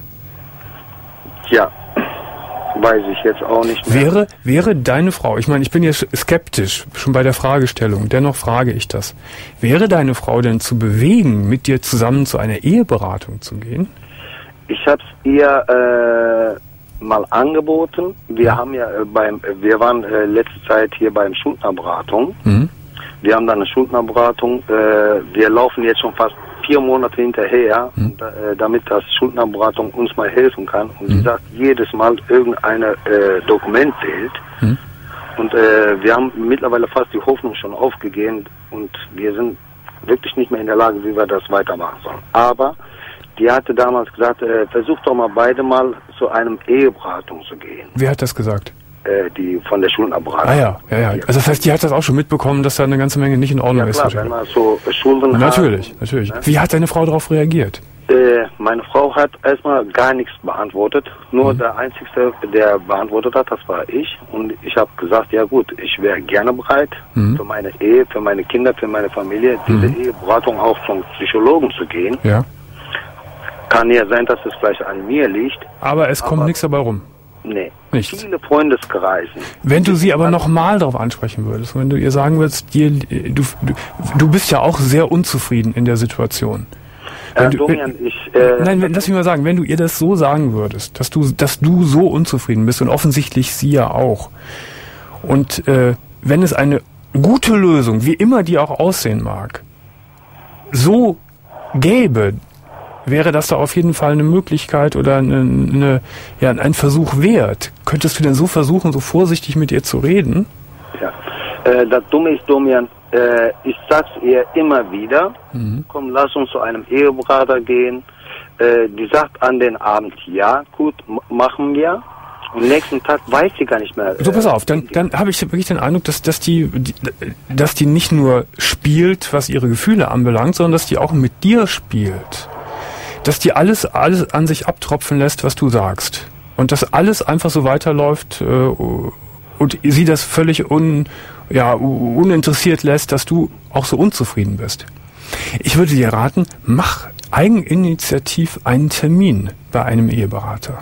Speaker 7: Ja, weiß ich jetzt auch nicht mehr.
Speaker 4: Wäre, wäre deine Frau, ich meine, ich bin jetzt skeptisch, schon bei der Fragestellung, dennoch frage ich das. Wäre deine Frau denn zu bewegen, mit dir zusammen zu einer Eheberatung zu gehen?
Speaker 7: Ich habe es ihr äh, mal angeboten. Wir haben ja äh, beim, äh, wir waren äh, letzte Zeit hier beim Schuldnerberatung.
Speaker 4: Mhm.
Speaker 7: Wir haben da eine Schuldnerberatung. Äh, wir laufen jetzt schon fast vier Monate hinterher,
Speaker 4: Mhm.
Speaker 7: und, äh, damit das Schuldnerberatung uns mal helfen kann. Und
Speaker 4: Mhm.
Speaker 7: sie sagt jedes Mal, irgendein äh, Dokument fehlt.
Speaker 4: Mhm.
Speaker 7: Und äh, wir haben mittlerweile fast die Hoffnung schon aufgegeben und wir sind wirklich nicht mehr in der Lage, wie wir das weitermachen sollen. Aber die hatte damals gesagt, äh, versucht doch mal beide mal zu einem Eheberatung zu gehen,
Speaker 4: Wer hat das gesagt?
Speaker 7: äh, die von der Schuldnerberatung.
Speaker 4: Ah ja, ja, ja. Also das heißt, die hat das auch schon mitbekommen, dass da eine ganze Menge nicht in Ordnung
Speaker 7: ja
Speaker 4: ist.
Speaker 7: klar, wenn man so äh, Schulden hat.
Speaker 4: Natürlich, natürlich.
Speaker 7: Ne?
Speaker 4: Wie hat deine Frau darauf reagiert?
Speaker 7: Äh, meine Frau hat erstmal gar nichts beantwortet. Nur
Speaker 4: Mhm.
Speaker 7: der Einzige, der beantwortet hat, das war ich. Und ich habe gesagt, ja gut, ich wäre gerne bereit,
Speaker 4: Mhm.
Speaker 7: für meine Ehe, für meine Kinder, für meine Familie, diese
Speaker 4: Mhm.
Speaker 7: Eheberatung auch zum Psychologen zu gehen.
Speaker 4: Ja.
Speaker 7: Kann ja sein, dass es vielleicht an mir liegt.
Speaker 4: Aber es kommt
Speaker 7: Aber-
Speaker 4: nichts dabei rum.
Speaker 7: Nee.
Speaker 4: Nichts.
Speaker 7: Viele Freundeskreisen.
Speaker 4: Wenn du sie aber nochmal darauf ansprechen würdest, wenn du ihr sagen würdest, dir, du, du, du bist ja auch sehr unzufrieden in der Situation.
Speaker 7: Äh,
Speaker 4: Wenn du-
Speaker 7: Domian, ich, äh,
Speaker 4: Nein, wenn, lass mich mal sagen, wenn du ihr das so sagen würdest, dass du, dass du so unzufrieden bist und offensichtlich sie ja auch. Und äh, wenn es eine gute Lösung, wie immer die auch aussehen mag, so gäbe, wäre das da auf jeden Fall eine Möglichkeit oder eine, eine, ja, ein Versuch wert. Könntest du denn so versuchen, so vorsichtig mit ihr zu reden?
Speaker 7: ja. Äh, das Dumme ist, Domian, äh, ich sag's ihr immer wieder,
Speaker 4: Mhm.
Speaker 7: komm, lass uns zu einem Eheberater gehen. Äh, die sagt an den Abend, ja, gut, m- machen wir. Und nächsten Tag weiß sie gar nicht mehr.
Speaker 4: So, pass
Speaker 7: äh,
Speaker 4: auf, dann, dann habe ich wirklich den Eindruck, dass, dass, die, die, dass die nicht nur spielt, was ihre Gefühle anbelangt, sondern dass die auch mit dir spielt. dass die alles, alles an sich abtropfen lässt, was du sagst. Und dass alles einfach so weiterläuft äh, und sie das völlig un, ja, uninteressiert lässt, dass du auch so unzufrieden bist. Ich würde dir raten, mach eigeninitiativ einen Termin bei einem Eheberater.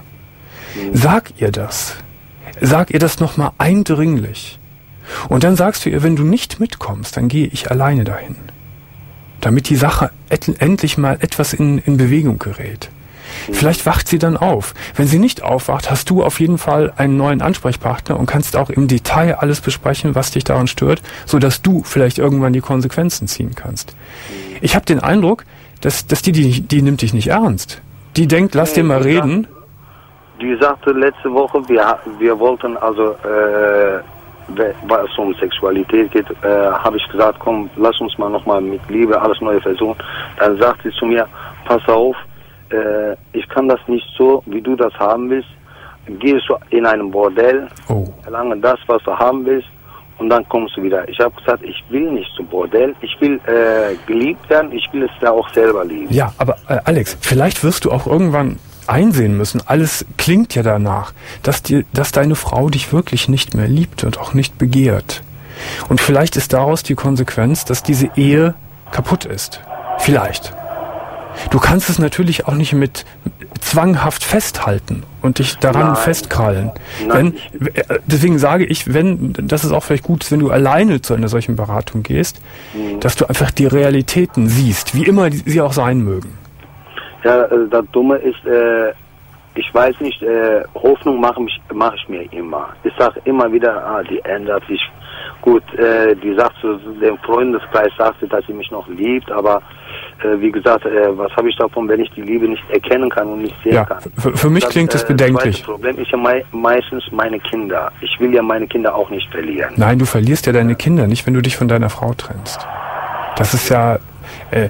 Speaker 4: Sag ihr das. Sag ihr das nochmal eindringlich. Und dann sagst du ihr, wenn du nicht mitkommst, dann gehe ich alleine dahin. Damit die Sache et- endlich mal etwas in, in Bewegung gerät. Vielleicht wacht sie dann auf. Wenn sie nicht aufwacht, hast du auf jeden Fall einen neuen Ansprechpartner und kannst auch im Detail alles besprechen, was dich daran stört, sodass du vielleicht irgendwann die Konsequenzen ziehen kannst. Ich habe den Eindruck, dass, dass die, die, die nimmt dich nicht ernst. Die denkt, lass dir mal reden.
Speaker 7: Die sagte letzte Woche, wir, wir wollten also, äh, weil es um Sexualität geht, äh, habe ich gesagt, komm, lass uns mal nochmal mit Liebe alles neue versuchen. Dann sagt sie zu mir, pass auf, äh, ich kann das nicht so, wie du das haben willst. Gehst du in einem Bordell,
Speaker 4: oh.
Speaker 7: verlange das, was du haben willst, und dann kommst du wieder. Ich habe gesagt, ich will nicht zum Bordell, ich will äh, geliebt werden, ich will es da auch selber lieben.
Speaker 4: Ja, aber äh, Alex, vielleicht wirst du auch irgendwann einsehen müssen, alles klingt ja danach, dass dir, dass deine Frau dich wirklich nicht mehr liebt und auch nicht begehrt. Und vielleicht ist daraus die Konsequenz, dass diese Ehe kaputt ist. Vielleicht. Du kannst es natürlich auch nicht mit zwanghaft festhalten und dich daran
Speaker 7: Nein.
Speaker 4: festkrallen.
Speaker 7: Nein.
Speaker 4: Wenn, deswegen sage ich, wenn, das ist auch vielleicht gut, wenn du alleine zu einer solchen Beratung gehst, mhm. dass du einfach die Realitäten siehst, wie immer sie auch sein mögen.
Speaker 7: Ja, äh, das Dumme ist, äh, ich weiß nicht, äh, Hoffnung mache ich, mach ich mir immer. Ich sage immer wieder, ah, die ändert sich. Gut, äh, die sagt zu dem Freundeskreis, sagt sie, dass sie mich noch liebt, aber äh, wie gesagt, äh, was habe ich davon, wenn ich die Liebe nicht erkennen kann und nicht sehen
Speaker 4: ja,
Speaker 7: kann?
Speaker 4: Für, für mich das, klingt das äh, bedenklich.
Speaker 7: Das Problem ist ja mei meistens meine Kinder. Ich will ja meine Kinder auch nicht verlieren.
Speaker 4: Nein, du verlierst ja deine Kinder nicht, wenn du dich von deiner Frau trennst. Das ist ja... Äh, äh,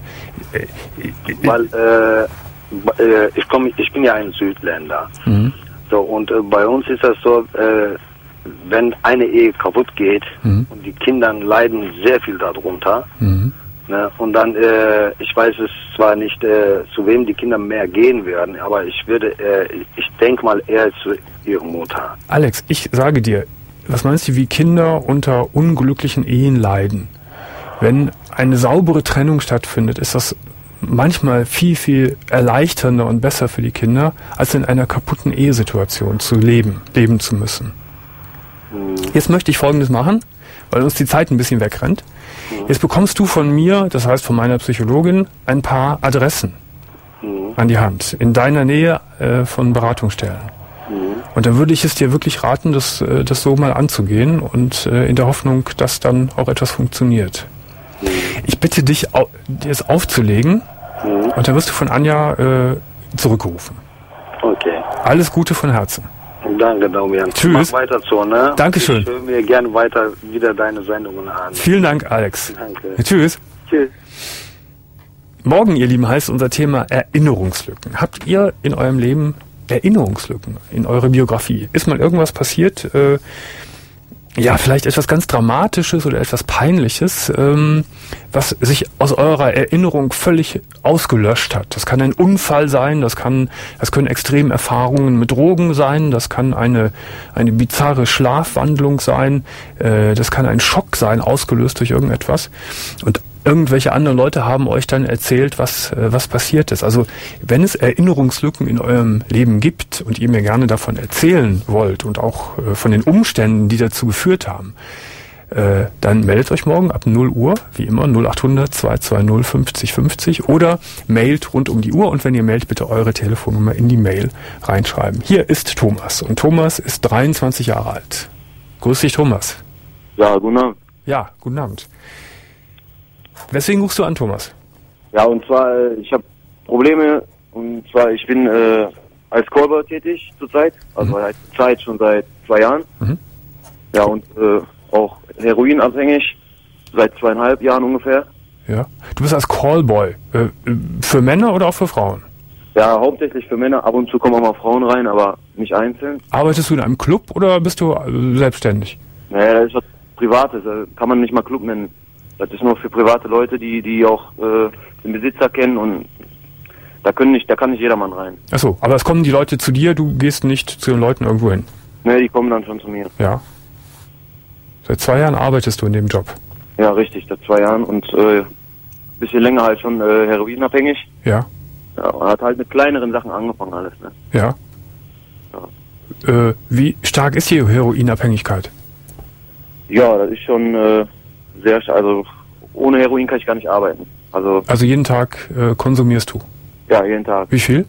Speaker 7: Weil, äh, Ich, komm, ich bin ja ein Südländer. Mhm. So, und äh, bei uns ist das so, äh, wenn eine Ehe kaputt geht mhm. und die Kinder leiden sehr viel darunter, mhm. ne, und dann, äh, ich weiß es zwar nicht, äh, zu wem die Kinder mehr gehen werden, aber ich würde, äh, ich denke mal eher zu ihrer Mutter.
Speaker 4: Alex, ich sage dir, was meinst du, wie Kinder unter unglücklichen Ehen leiden? Wenn eine saubere Trennung stattfindet, ist das manchmal viel, viel erleichternder und besser für die Kinder, als in einer kaputten Ehesituation zu leben, leben zu müssen. Mhm. Jetzt möchte ich Folgendes machen, weil uns die Zeit ein bisschen wegrennt. Mhm. Jetzt bekommst du von mir, das heißt von meiner Psychologin, ein paar Adressen mhm. an die Hand, in deiner Nähe äh, von Beratungsstellen. Mhm. Und dann würde ich es dir wirklich raten, das, äh, das so mal anzugehen und äh, in der Hoffnung, dass dann auch etwas funktioniert. Mhm. Ich bitte dich, au- dir es aufzulegen, mhm. und dann wirst du von Anja äh, zurückgerufen.
Speaker 7: Okay.
Speaker 4: Alles Gute von Herzen.
Speaker 7: Danke, Damian.
Speaker 4: Tschüss.
Speaker 7: Mach weiter so, ne?
Speaker 4: Dankeschön.
Speaker 7: Ich höre mir gerne weiter wieder deine Sendungen an.
Speaker 4: Vielen Dank, Alex.
Speaker 7: Danke.
Speaker 4: Tschüss.
Speaker 7: Tschüss.
Speaker 4: Morgen, ihr Lieben, heißt unser Thema Erinnerungslücken. Habt ihr in eurem Leben Erinnerungslücken in eurer Biografie? Ist mal irgendwas passiert? Äh, ja, vielleicht etwas ganz Dramatisches oder etwas Peinliches, ähm, was sich aus eurer Erinnerung völlig ausgelöscht hat. Das kann ein Unfall sein, das kann, das können extreme Erfahrungen mit Drogen sein, das kann eine eine bizarre Schlafwandlung sein, äh, das kann ein Schock sein, ausgelöst durch irgendetwas. Und irgendwelche anderen Leute haben euch dann erzählt, was äh, was passiert ist. Also wenn es Erinnerungslücken in eurem Leben gibt und ihr mir gerne davon erzählen wollt und auch äh, von den Umständen, die dazu geführt haben, äh, dann meldet euch morgen ab null Uhr, wie immer, null acht hundert zwei zwei null fünfzig fünfzig oder mailt rund um die Uhr, und wenn ihr mailt, bitte eure Telefonnummer in die Mail reinschreiben. Hier ist Thomas, und Thomas ist dreiundzwanzig Jahre alt. Grüß dich, Thomas.
Speaker 8: Ja, guten Abend.
Speaker 4: Ja, guten Abend. Weswegen rufst du an, Thomas?
Speaker 8: Ja, und zwar, äh, ich habe Probleme, und zwar, ich bin äh, als Callboy tätig zurzeit, also mhm. halt zurzeit schon seit zwei Jahren. Mhm. Ja, und äh, auch heroinabhängig, seit zweieinhalb Jahren ungefähr.
Speaker 4: Ja, du bist als Callboy, äh, für Männer oder auch für Frauen?
Speaker 8: Ja, hauptsächlich für Männer, ab und zu kommen auch mal Frauen rein, aber nicht einzeln.
Speaker 4: Arbeitest du in einem Club oder bist du äh, selbstständig?
Speaker 8: Naja, das ist was Privates, das kann man nicht mal Club nennen. Das ist nur für private Leute, die die auch äh, den Besitzer kennen, und Da können nicht, da kann nicht jedermann rein.
Speaker 4: Ach so, aber es kommen die Leute zu dir, du gehst nicht zu den Leuten irgendwo hin.
Speaker 8: Ne, die kommen dann schon zu mir.
Speaker 4: Ja. Seit zwei Jahren arbeitest du in dem Job.
Speaker 8: Ja, richtig, seit zwei Jahren und äh, bisschen länger halt schon äh, heroinabhängig.
Speaker 4: Ja.
Speaker 8: Ja, und hat halt mit kleineren Sachen angefangen alles, ne?
Speaker 4: Ja.
Speaker 8: Ja,
Speaker 4: Äh, wie stark ist die Heroinabhängigkeit?
Speaker 8: ja das ist schon äh, sehr stark. Also ohne Heroin kann ich gar nicht arbeiten. Also
Speaker 4: Also jeden Tag äh, konsumierst du.
Speaker 8: ja, jeden Tag.
Speaker 4: Wie viel?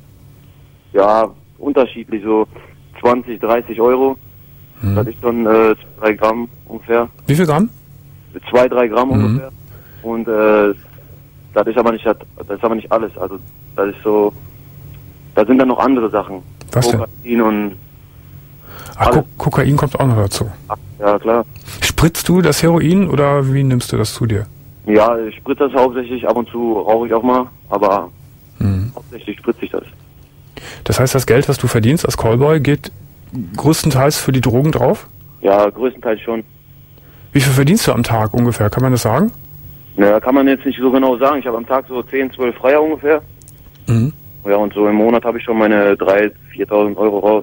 Speaker 8: Ja, unterschiedlich, so zwanzig, dreißig Euro.
Speaker 4: Hm.
Speaker 8: Das ist schon äh, drei Gramm ungefähr.
Speaker 4: Wie viel Gramm?
Speaker 8: Zwei, drei Gramm
Speaker 4: Mhm.
Speaker 8: ungefähr. Und äh, das ist aber nicht das ist aber nicht alles. Also das ist so, da sind dann noch andere Sachen.
Speaker 4: Was denn?
Speaker 8: Kokain und
Speaker 4: Ach,
Speaker 8: Alles.
Speaker 4: Ko Kokain kommt auch noch dazu.
Speaker 8: ja klar.
Speaker 4: Spritzt du das Heroin oder wie nimmst du das zu dir?
Speaker 8: Ja, ich spritze das hauptsächlich, ab und zu rauche ich auch mal, aber
Speaker 4: Hm.
Speaker 8: hauptsächlich spritze ich das.
Speaker 4: Das heißt, das Geld, was du verdienst als Callboy, geht größtenteils für die Drogen drauf?
Speaker 8: Ja, größtenteils schon.
Speaker 4: Wie viel verdienst du am Tag ungefähr? Kann man das sagen?
Speaker 8: Naja, kann man jetzt nicht so genau sagen. Ich habe am Tag so zehn, zwölf Freier ungefähr.
Speaker 4: Mhm.
Speaker 8: Ja, und so im Monat habe ich schon meine dreitausend, viertausend Euro raus.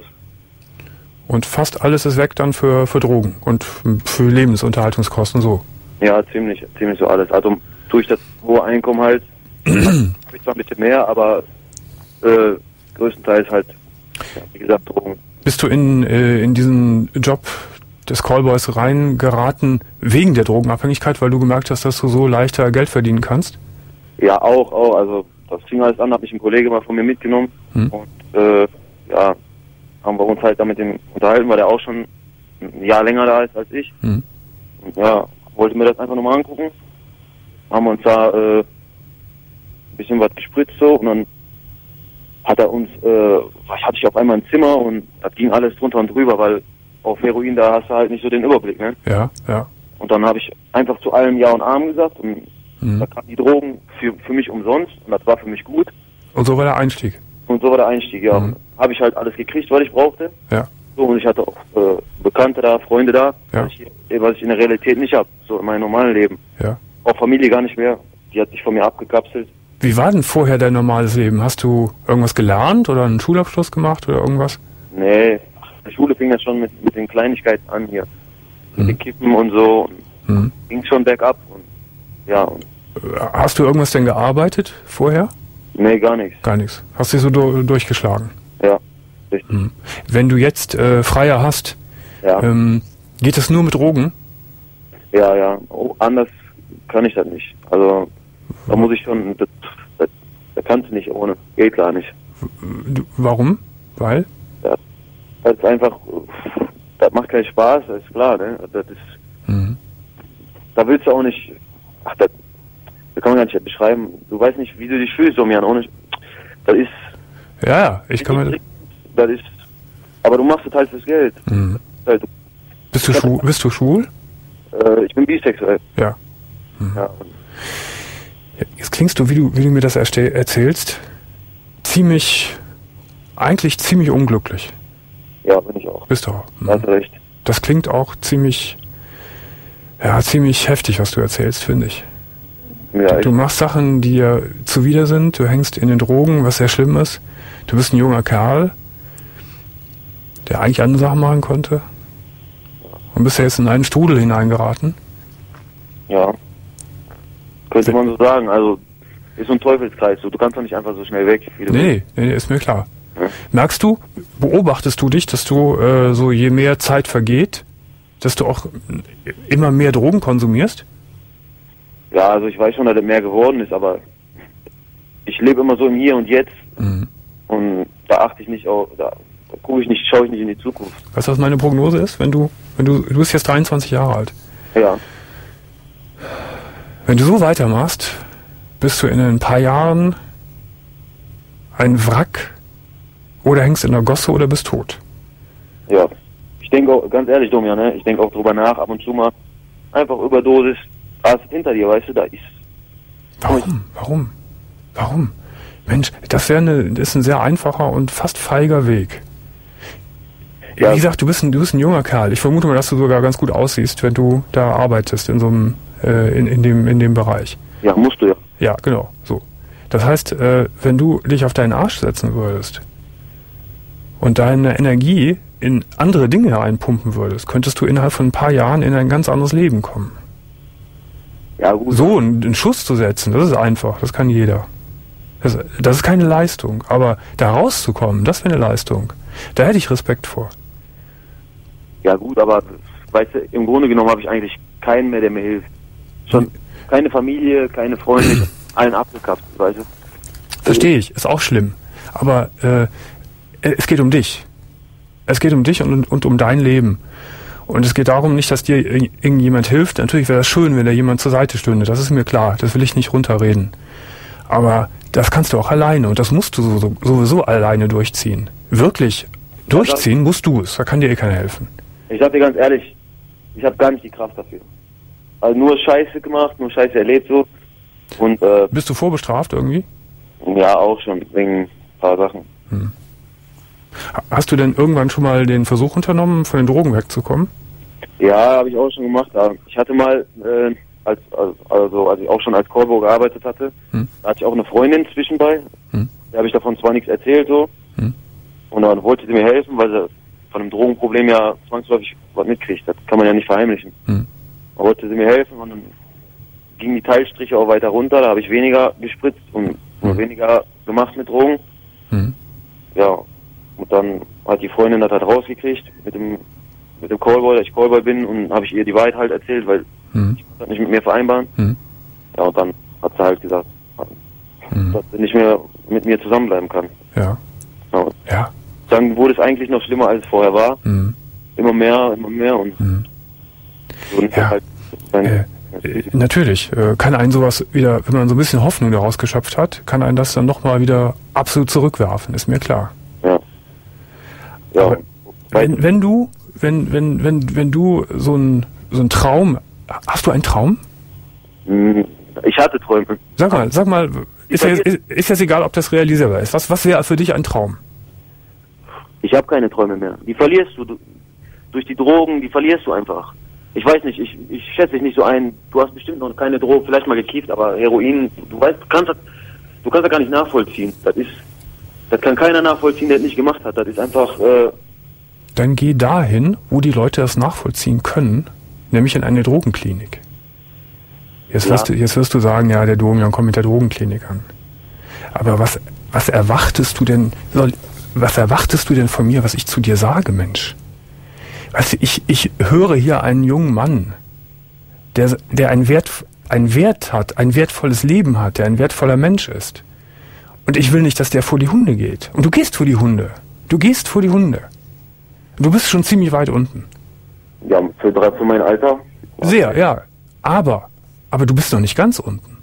Speaker 4: Und fast alles ist weg dann für, für Drogen und für Lebensunterhaltungskosten so.
Speaker 8: Ja, ziemlich, ziemlich so alles. Also durch das hohe Einkommen halt, habe ich zwar ein bisschen mehr, aber äh, größtenteils halt, ja, wie gesagt, Drogen.
Speaker 4: Bist du in, äh, in diesen Job des Callboys reingeraten wegen der Drogenabhängigkeit, weil du gemerkt hast, dass du so leichter Geld verdienen kannst?
Speaker 8: Ja, auch, auch. Also das fing alles an, hat mich ein Kollege mal von mir mitgenommen.
Speaker 4: Hm.
Speaker 8: Und äh, ja, haben wir uns halt damit dem unterhalten, weil der auch schon ein Jahr länger da ist als ich.
Speaker 4: Hm.
Speaker 8: Und ja, wollte mir das einfach nochmal angucken. Haben wir uns da äh, ein bisschen was gespritzt so und dann hat er uns, äh, hatte ich auf einmal ein Zimmer und das ging alles drunter und drüber, weil auf Heroin, da hast du halt nicht so den Überblick, ne?
Speaker 4: Ja, ja.
Speaker 8: Und dann habe ich einfach zu allem Ja und Amen gesagt und
Speaker 4: Mhm.
Speaker 8: da kamen die Drogen für, für mich umsonst und das war für mich gut.
Speaker 4: Und so war der Einstieg.
Speaker 8: Und so war der Einstieg, ja.
Speaker 4: Mhm.
Speaker 8: Habe ich halt alles gekriegt, was ich brauchte.
Speaker 4: Ja.
Speaker 8: So, und ich hatte auch äh, Bekannte da, Freunde da,
Speaker 4: Ja.
Speaker 8: was, ich, was ich in der Realität nicht habe, so in meinem normalen Leben.
Speaker 4: Ja.
Speaker 8: Auch Familie gar nicht mehr. Die hat sich von mir abgekapselt.
Speaker 4: Wie war denn vorher dein normales Leben? Hast du irgendwas gelernt oder einen Schulabschluss gemacht oder irgendwas?
Speaker 8: Nee, die Schule fing das schon mit, mit den Kleinigkeiten an hier. Mit
Speaker 4: Mhm.
Speaker 8: den Kippen und so. Und
Speaker 4: Mhm.
Speaker 8: ging schon bergab. Und, ja, und,
Speaker 4: Hast du irgendwas denn gearbeitet vorher?
Speaker 8: nee, gar nichts.
Speaker 4: Gar nichts. Hast dich so du durchgeschlagen?
Speaker 8: Ja, richtig.
Speaker 4: Mhm. Wenn du jetzt äh, Freier hast,
Speaker 8: Ja,
Speaker 4: ähm, geht es nur mit Drogen?
Speaker 8: ja, ja. Oh, anders kann ich das nicht. Also, da muss ich schon, das, das, das kannst du nicht ohne. Geht gar nicht.
Speaker 4: Du, warum? Weil?
Speaker 8: Das ist einfach, das macht keinen Spaß, das ist klar, ne? Das ist,
Speaker 4: Mhm.
Speaker 8: da willst du auch nicht, ach, das, das kann man gar nicht beschreiben. Du weißt nicht, wie du dich fühlst, Domian, ohne, das ist,
Speaker 4: Ja, ja, ich kann mir...
Speaker 8: das ist, aber du machst es halt fürs Geld.
Speaker 4: Mhm.
Speaker 8: Halt,
Speaker 4: Bist du, schwul, bist du schwul?
Speaker 8: äh, ich bin bisexuell.
Speaker 4: Ja.
Speaker 8: Ja, und,
Speaker 4: Jetzt klingst du, wie du, wie du mir das erste- erzählst, ziemlich, eigentlich ziemlich unglücklich.
Speaker 8: ja, bin ich auch.
Speaker 4: Bist du auch.
Speaker 8: Da hast du recht.
Speaker 4: Das klingt auch ziemlich, ja, ziemlich heftig, was du erzählst, finde ich.
Speaker 8: Ja, ich,
Speaker 4: Du machst Sachen, die dir zuwider sind, du hängst in den Drogen, was sehr schlimm ist. Du bist ein junger Kerl, der eigentlich andere Sachen machen konnte. Und bist ja jetzt in einen Strudel hineingeraten.
Speaker 8: ja. Könnte man so sagen, also, ist so ein Teufelskreis, so, du kannst doch nicht einfach so schnell weg, wie du willst.
Speaker 4: Nee, nee, nee, ist mir klar.
Speaker 8: Ja.
Speaker 4: Merkst du, beobachtest du dich, dass du äh, so je mehr Zeit vergeht, dass du auch immer mehr Drogen konsumierst?
Speaker 8: Ja, also ich weiß schon, dass es mehr geworden ist, aber ich lebe immer so im Hier und Jetzt
Speaker 4: Mhm.
Speaker 8: und da achte ich nicht auf, da, da gucke ich nicht, schaue ich nicht in die Zukunft.
Speaker 4: Weißt du, was meine Prognose ist? Wenn du, wenn du, du bist jetzt dreiundzwanzig Jahre alt.
Speaker 8: Ja,
Speaker 4: Wenn du so weitermachst, bist du in ein paar Jahren ein Wrack oder hängst in der Gosse oder bist tot.
Speaker 8: ja. Ich denke auch, ganz ehrlich, Domian, ne, ich denke auch drüber nach, ab und zu mal, einfach Überdosis, da ist hinter dir, weißt du, da ist,
Speaker 4: Warum? Warum? Warum? Mensch, das wäre eine, das ist ein sehr einfacher und fast feiger Weg.
Speaker 8: Ja.
Speaker 4: Wie gesagt, du bist, ein, du bist ein junger Kerl. Ich vermute mal, dass du sogar ganz gut aussiehst, wenn du da arbeitest in so einem, äh, in, in dem, in dem Bereich.
Speaker 8: ja, musst du ja.
Speaker 4: Ja, genau, so. Das heißt, äh, wenn du dich auf deinen Arsch setzen würdest und deine Energie in andere Dinge reinpumpen würdest, könntest du innerhalb von ein paar Jahren in ein ganz anderes Leben kommen.
Speaker 8: Ja, gut.
Speaker 4: So einen, einen Schuss zu setzen, das ist einfach, das kann jeder. Das, das ist keine Leistung, aber da rauszukommen, das wäre eine Leistung. Da hätte ich Respekt vor.
Speaker 8: Ja gut, aber weißt du, im Grunde genommen habe ich eigentlich keinen mehr, der mir hilft. Schon keine Familie, keine Freunde, ich hab allen abgekappt, weißt du.
Speaker 4: Verstehe ich, ist auch schlimm. Aber äh, es geht um dich. Es geht um dich und, und um dein Leben. Und es geht darum nicht, dass dir irgendjemand hilft. Natürlich wäre das schön, wenn da jemand zur Seite stünde. Das ist mir klar. Das will ich nicht runterreden. Aber das kannst du auch alleine. Und das musst du so, sowieso alleine durchziehen. Wirklich durchziehen musst du es. Da kann dir eh keiner helfen.
Speaker 8: Ich sag dir ganz ehrlich, ich habe gar nicht die Kraft dafür. Also nur Scheiße gemacht, nur Scheiße erlebt so. Und, äh,
Speaker 4: bist du vorbestraft irgendwie?
Speaker 8: Ja, auch schon, wegen ein paar Sachen.
Speaker 4: Hm. Hast du denn irgendwann schon mal den Versuch unternommen, von den Drogen wegzukommen?
Speaker 8: Ja, habe ich auch schon gemacht. Ich hatte mal, äh, als, also als ich auch schon als Callboy gearbeitet hatte, hm. da hatte ich auch eine Freundin zwischenbei. Hm. Der habe ich davon zwar nichts erzählt so. Hm. Und dann wollte sie mir helfen, weil sie von einem Drogenproblem ja zwangsläufig was mitkriegt. Das kann man ja nicht verheimlichen. Hm. Dann wollte sie mir helfen und dann gingen die Teilstriche auch weiter runter. Da habe ich weniger gespritzt und hm. weniger gemacht mit Drogen. Hm. Ja. Und dann hat die Freundin das halt rausgekriegt mit dem mit dem Callboy, dass ich Callboy bin, und habe ich ihr die Wahrheit halt erzählt, weil mhm. ich konnte das nicht mit mir vereinbaren. Mhm. Ja, und dann hat sie halt gesagt, mhm. dass sie nicht mehr mit mir zusammenbleiben kann.
Speaker 4: Ja.
Speaker 8: Ja.
Speaker 4: ja.
Speaker 8: Dann wurde es eigentlich noch schlimmer, als es vorher war. Mhm. Immer mehr, immer mehr und
Speaker 4: mhm.
Speaker 8: so
Speaker 4: ja.
Speaker 8: halt dann,
Speaker 4: äh, äh, natürlich äh, kann einen sowas wieder, wenn man so ein bisschen Hoffnung daraus geschöpft hat, kann einen das dann nochmal wieder absolut zurückwerfen, ist mir klar.
Speaker 8: Ja. Ja.
Speaker 4: Aber wenn, wenn du, wenn, wenn, wenn, wenn du so ein, so ein Traum, hast du einen Traum?
Speaker 8: Ich hatte Träume.
Speaker 4: Sag mal, sag mal, ist, jetzt, ist, ist jetzt egal, ob das realisierbar ist. Was, was wäre für dich ein Traum?
Speaker 8: Ich habe keine Träume mehr. Die verlierst du, du durch die Drogen, die verlierst du einfach. Ich weiß nicht, ich, ich schätze dich nicht so ein. Du hast bestimmt noch keine Drogen, vielleicht mal gekieft, aber Heroin, du weißt, du kannst das, du kannst das gar nicht nachvollziehen. Das ist, das kann keiner nachvollziehen, der es nicht gemacht hat. Das ist einfach. Äh
Speaker 4: Dann geh dahin, wo die Leute das nachvollziehen können, nämlich in eine Drogenklinik. Jetzt, ja. wirst, du, jetzt wirst du sagen, ja, der Domian kommt mit der Drogenklinik an. Aber was, was erwartest du denn, was erwartest du denn von mir, was ich zu dir sage, Mensch? Weißt du, ich, ich höre hier einen jungen Mann, der, der einen Wert, einen Wert hat, ein wertvolles Leben hat, der ein wertvoller Mensch ist. Und ich will nicht, dass der vor die Hunde geht. Und du gehst vor die Hunde. Du gehst vor die Hunde. Du bist schon ziemlich weit unten.
Speaker 8: Ja, für, für mein Alter.
Speaker 4: Sehr, ja. Aber, aber du bist noch nicht ganz unten.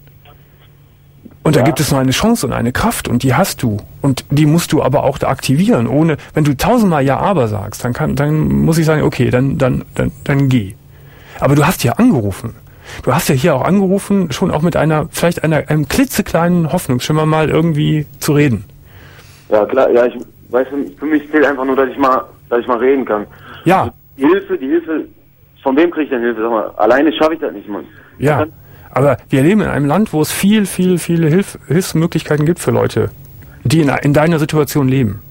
Speaker 4: Und ja. Da gibt es noch eine Chance und eine Kraft, und die hast du. Und die musst du aber auch da aktivieren. Ohne, wenn du tausendmal Ja, aber sagst, dann kann, dann muss ich sagen, okay, dann, dann, dann, dann geh. Aber du hast ja angerufen. Du hast ja hier auch angerufen, schon auch mit einer, vielleicht einer, einem klitzekleinen Hoffnungsschimmer mal irgendwie zu reden.
Speaker 8: Ja, klar, ja, ich weiß, für mich zählt einfach nur, dass ich mal, dass ich mal reden kann.
Speaker 4: Ja.
Speaker 8: Also die Hilfe, die Hilfe, von wem kriege ich denn Hilfe? Sag mal, alleine schaffe ich das nicht, Mann.
Speaker 4: Ja, aber wir leben in einem Land, wo es viel, viel, viele Hilf- Hilfsmöglichkeiten gibt für Leute, die in, in deiner Situation leben.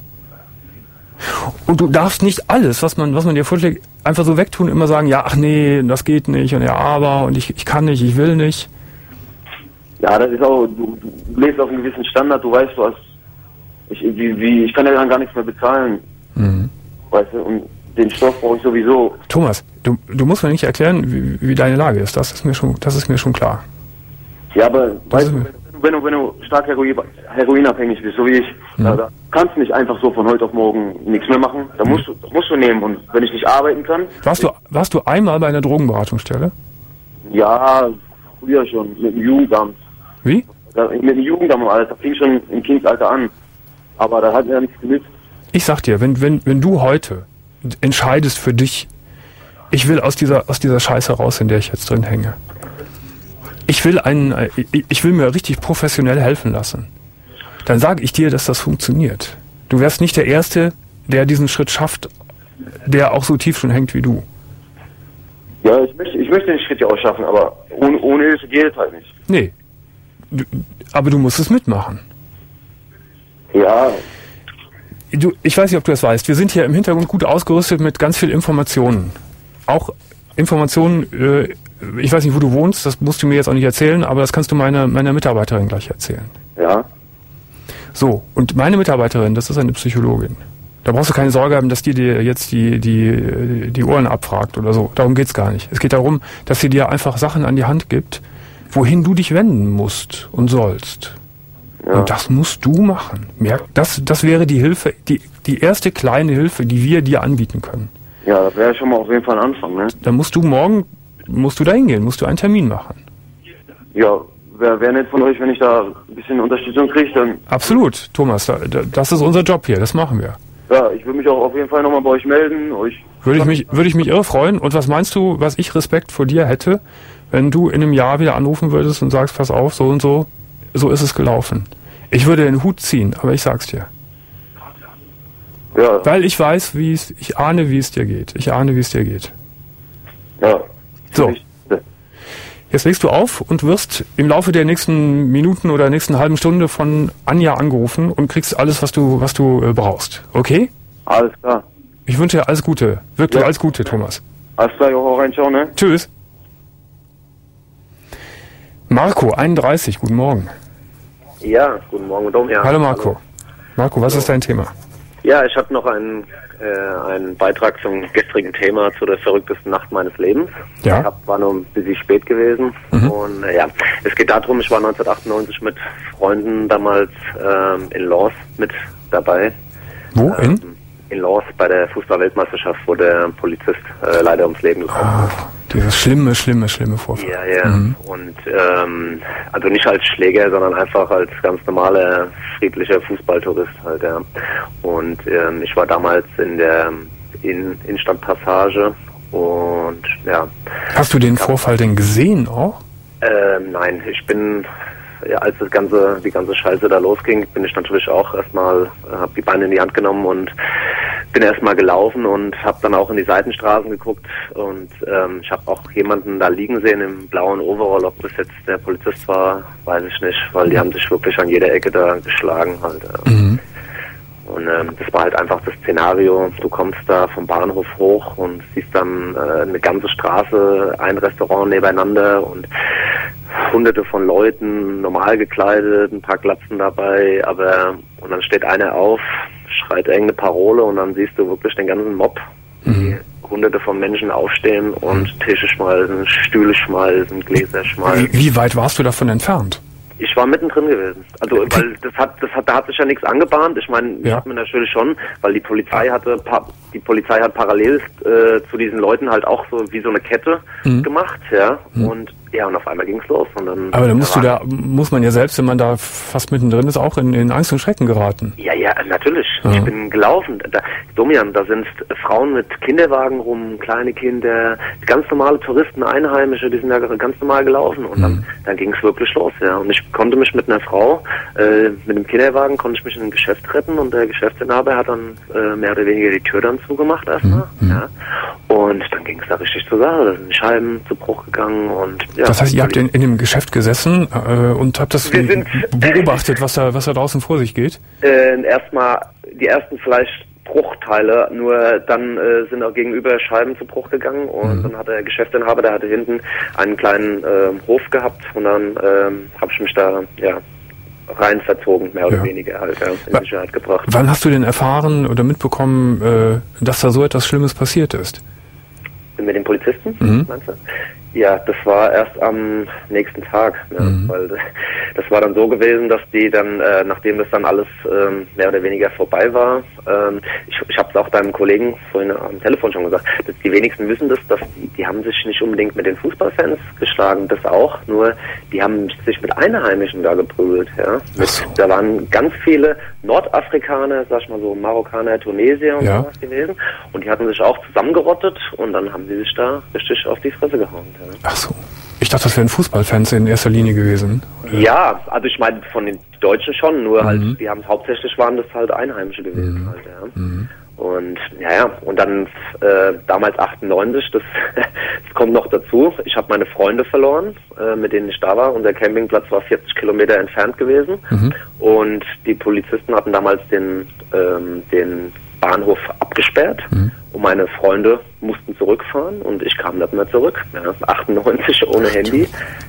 Speaker 4: Und du darfst nicht alles, was man, was man dir vorschlägt, einfach so wegtun, immer sagen, ja, ach nee, das geht nicht, und ja, aber, und ich, ich kann nicht, ich will nicht.
Speaker 8: Ja, das ist auch, du, du lebst auf einem gewissen Standard, du weißt, du hast, ich, wie, wie, ich kann ja dann gar nichts mehr bezahlen. Mhm. Weißt du, und den Stoff brauche ich sowieso.
Speaker 4: Thomas, du, du musst mir nicht erklären, wie, wie deine Lage ist, das ist mir schon, das ist mir schon klar.
Speaker 8: Ja, aber, das weißt du, wenn du, wenn du stark Heroin, heroinabhängig bist, so wie ich, mhm. da, da kannst du nicht einfach so von heute auf morgen nichts mehr machen. Da musst du, musst du nehmen. Und wenn ich nicht arbeiten kann.
Speaker 4: Warst du, warst du einmal bei einer Drogenberatungsstelle?
Speaker 8: Ja, früher schon, mit dem Jugendamt.
Speaker 4: Wie?
Speaker 8: Da, mit dem Jugendamt, das fing schon im Kindsalter an. Aber da hat mir ja nichts genützt. Ich
Speaker 4: sag dir, wenn, wenn, wenn du heute entscheidest für dich, ich will aus dieser, aus dieser Scheiße raus, in der ich jetzt drin hänge. Ich will einen, ich will mir richtig professionell helfen lassen. Dann sage ich dir, dass das funktioniert. Du wärst nicht der Erste, der diesen Schritt schafft, der auch so tief schon hängt wie du.
Speaker 8: Ja, ich möchte, ich möchte den Schritt ja auch schaffen, aber ohne, ohne Hilfe geht es halt nicht.
Speaker 4: Nee. du, aber du musst es mitmachen.
Speaker 8: Ja,
Speaker 4: Du, ich weiß nicht, ob du das weißt. Wir sind hier im Hintergrund gut ausgerüstet mit ganz viel Informationen. Auch Informationen, äh, ich weiß nicht, wo du wohnst, das musst du mir jetzt auch nicht erzählen, aber das kannst du meiner, meiner Mitarbeiterin gleich erzählen.
Speaker 8: ja,
Speaker 4: So, und meine Mitarbeiterin, das ist eine Psychologin. Da brauchst du keine Sorge haben, dass die dir jetzt die, die, die Ohren abfragt oder so. Darum geht's gar nicht. Es geht darum, dass sie dir einfach Sachen an die Hand gibt, wohin du dich wenden musst und sollst.
Speaker 8: ja.
Speaker 4: Und das musst du machen. Merk, das, das wäre die Hilfe, die, die erste kleine Hilfe, die wir dir anbieten können.
Speaker 8: Ja, das wäre schon mal auf jeden Fall ein Anfang, ne?
Speaker 4: Dann musst du morgen, musst du da hingehen, musst du einen Termin machen.
Speaker 8: Ja, wäre wär nett von euch, wenn ich da ein bisschen Unterstützung kriege, dann,
Speaker 4: Absolut, Thomas, da, da, das ist unser Job hier, das machen wir.
Speaker 8: ja, ich würde mich auch auf jeden Fall nochmal bei euch melden, euch...
Speaker 4: Würde ich mich, würde ich mich irre freuen. Und was meinst du, was ich Respekt vor dir hätte, wenn du in einem Jahr wieder anrufen würdest und sagst, pass auf, so und so, so ist es gelaufen. Ich würde den Hut ziehen, aber ich sag's dir.
Speaker 8: Ja,
Speaker 4: Weil ich weiß, wie es, ich ahne, wie es dir geht. Ich ahne, wie es dir geht.
Speaker 8: ja.
Speaker 4: So.
Speaker 8: Ich,
Speaker 4: Jetzt legst du auf und wirst im Laufe der nächsten Minuten oder nächsten halben Stunde von Anja angerufen und kriegst alles, was du, was du äh, brauchst. Okay?
Speaker 8: alles klar.
Speaker 4: Ich wünsche dir alles Gute. Wirklich
Speaker 8: Ja.
Speaker 4: alles Gute, Thomas.
Speaker 8: Alles klar, jo, hau rein, ciao, ne?
Speaker 4: Tschüss. Marco, einunddreißig, guten Morgen.
Speaker 9: Ja, guten Morgen, Dom. Ja.
Speaker 4: Hallo Marco. Marco, was ist dein Thema?
Speaker 9: Ja, ich habe noch einen, äh, einen Beitrag zum gestrigen Thema, zu der verrücktesten Nacht meines Lebens.
Speaker 4: Ja.
Speaker 9: Ich hab, war nur ein bisschen spät gewesen.
Speaker 4: Mhm.
Speaker 9: Und äh, ja, es geht darum, ich war neunzehnhundertachtundneunzig mit Freunden damals ähm, in Lens mit dabei.
Speaker 4: Wo? In?
Speaker 9: Ähm, in Lens bei der Fußball-Weltmeisterschaft, wo der Polizist äh, leider ums Leben gekommen
Speaker 4: Ah,
Speaker 9: ist.
Speaker 4: dieses schlimme, schlimme, schlimme Vorfall.
Speaker 9: Ja, ja.
Speaker 4: Mhm.
Speaker 9: Und ähm, also nicht als Schläger, sondern einfach als ganz normaler friedlicher Fußballtourist halt, ja. Und ähm, ich war damals in der in Innenstadtpassage und ja.
Speaker 4: Hast du den Vorfall denn gesehen auch?
Speaker 9: Ähm, nein, ich bin ja, als das ganze die ganze Scheiße da losging, bin ich natürlich auch erstmal, äh, habe die Beine in die Hand genommen und bin erstmal gelaufen und habe dann auch in die Seitenstraßen geguckt und ähm, ich habe auch jemanden da liegen sehen im blauen Overall. Ob das jetzt der Polizist war, weiß ich nicht, weil die haben sich wirklich an jeder Ecke da geschlagen halt. Ja.
Speaker 4: Mhm.
Speaker 9: Und ähm, das war halt einfach das Szenario. Du kommst da vom Bahnhof hoch und siehst dann äh, eine ganze Straße, ein Restaurant nebeneinander und hunderte von Leuten, normal gekleidet, ein paar Glatzen dabei, aber und dann steht einer auf, schreit irgendeine Parole und dann siehst du wirklich den ganzen Mob, die hunderte von Menschen aufstehen und Tische schmeißen, Stühle schmeißen, Gläser schmeißen.
Speaker 4: Wie, wie weit warst du davon entfernt?
Speaker 9: Ich war mittendrin gewesen. Also weil das hat, das hat, da hat sich ja nichts angebahnt. Ich meine, ich
Speaker 4: Ja.
Speaker 9: habe mir natürlich schon, weil die Polizei hatte, pa- die Polizei hat parallel äh, zu diesen Leuten halt auch so wie so eine Kette
Speaker 4: Mhm.
Speaker 9: gemacht, ja. Und ja, und auf einmal ging's los. Und dann,
Speaker 4: Aber da musst du
Speaker 9: waren-
Speaker 4: da, muss man ja selbst, wenn man da fast mittendrin ist, auch in, in Angst und Schrecken geraten.
Speaker 9: Ja, ja, natürlich.
Speaker 4: Ja.
Speaker 9: Ich bin gelaufen. Da, Domian, da sind Frauen mit Kinderwagen rum, kleine Kinder, ganz normale Touristen, Einheimische, die sind ja ganz normal gelaufen. Und dann, dann ging es wirklich los, ja. Und ich konnte mich mit einer Frau, äh, mit dem Kinderwagen, konnte ich mich in ein Geschäft retten und der Geschäftsinhaber hat dann äh, mehr oder weniger die Tür dann zugemacht erstmal, ja. Und dann ging es da richtig zur Sache. Da sind die Scheiben zu Bruch gegangen und ja.
Speaker 4: Das heißt, ihr habt in, in dem Geschäft gesessen äh, und habt das
Speaker 9: Wir sind-
Speaker 4: beobachtet, was da, was da draußen vor sich geht?
Speaker 9: Äh, erstmal die ersten vielleicht Bruchteile, nur dann äh, sind auch gegenüber Scheiben zu Bruch gegangen und
Speaker 4: Mhm.
Speaker 9: dann hat der Geschäftsinhaber, der hatte hinten einen kleinen äh, Hof gehabt und dann ähm, habe ich mich da ja rein verzogen, mehr oder
Speaker 4: Ja.
Speaker 9: weniger halt, ja, in
Speaker 4: Wa-
Speaker 9: Sicherheit gebracht.
Speaker 4: Wann hast du denn erfahren oder mitbekommen, äh, dass da so etwas Schlimmes passiert ist?
Speaker 9: Mit den Polizisten,
Speaker 4: Mhm.
Speaker 9: meinst du? Ja, das war erst am nächsten Tag, ja,
Speaker 4: Mhm.
Speaker 9: weil das, das war dann so gewesen, dass die dann, äh, nachdem das dann alles ähm, mehr oder weniger vorbei war, ähm, ich, ich habe es auch deinem Kollegen vorhin am Telefon schon gesagt, dass die wenigsten wissen das, dass die, die haben sich nicht unbedingt mit den Fußballfans geschlagen, das auch, nur die haben sich mit Einheimischen da geprügelt, ja. Mit,
Speaker 4: so.
Speaker 9: Da waren ganz viele Nordafrikaner, sag ich mal so, Marokkaner, Tunesier und
Speaker 4: Ja.
Speaker 9: sowas gewesen und die hatten sich auch zusammengerottet und dann haben sie sich da richtig auf die Fresse gehauen. Ja.
Speaker 4: Ach so. Ich dachte, das wären Fußballfans in erster Linie gewesen.
Speaker 9: Ja, also ich meine von den Deutschen schon, nur
Speaker 4: Mhm.
Speaker 9: halt, die haben hauptsächlich waren das halt Einheimische gewesen
Speaker 4: Mhm.
Speaker 9: halt, ja.
Speaker 4: Mhm.
Speaker 9: Und ja, ja, und dann äh, damals achtundneunzig, das, das kommt noch dazu. Ich habe meine Freunde verloren, äh, mit denen ich da war. Unser Campingplatz war vierzig Kilometer entfernt gewesen. Mhm. Und die Polizisten hatten damals den, ähm, den Bahnhof abgesperrt. Mhm. Und meine Freunde mussten zurückfahren und ich kam nicht mehr zurück. Ja, achtundneunzig ohne Handy.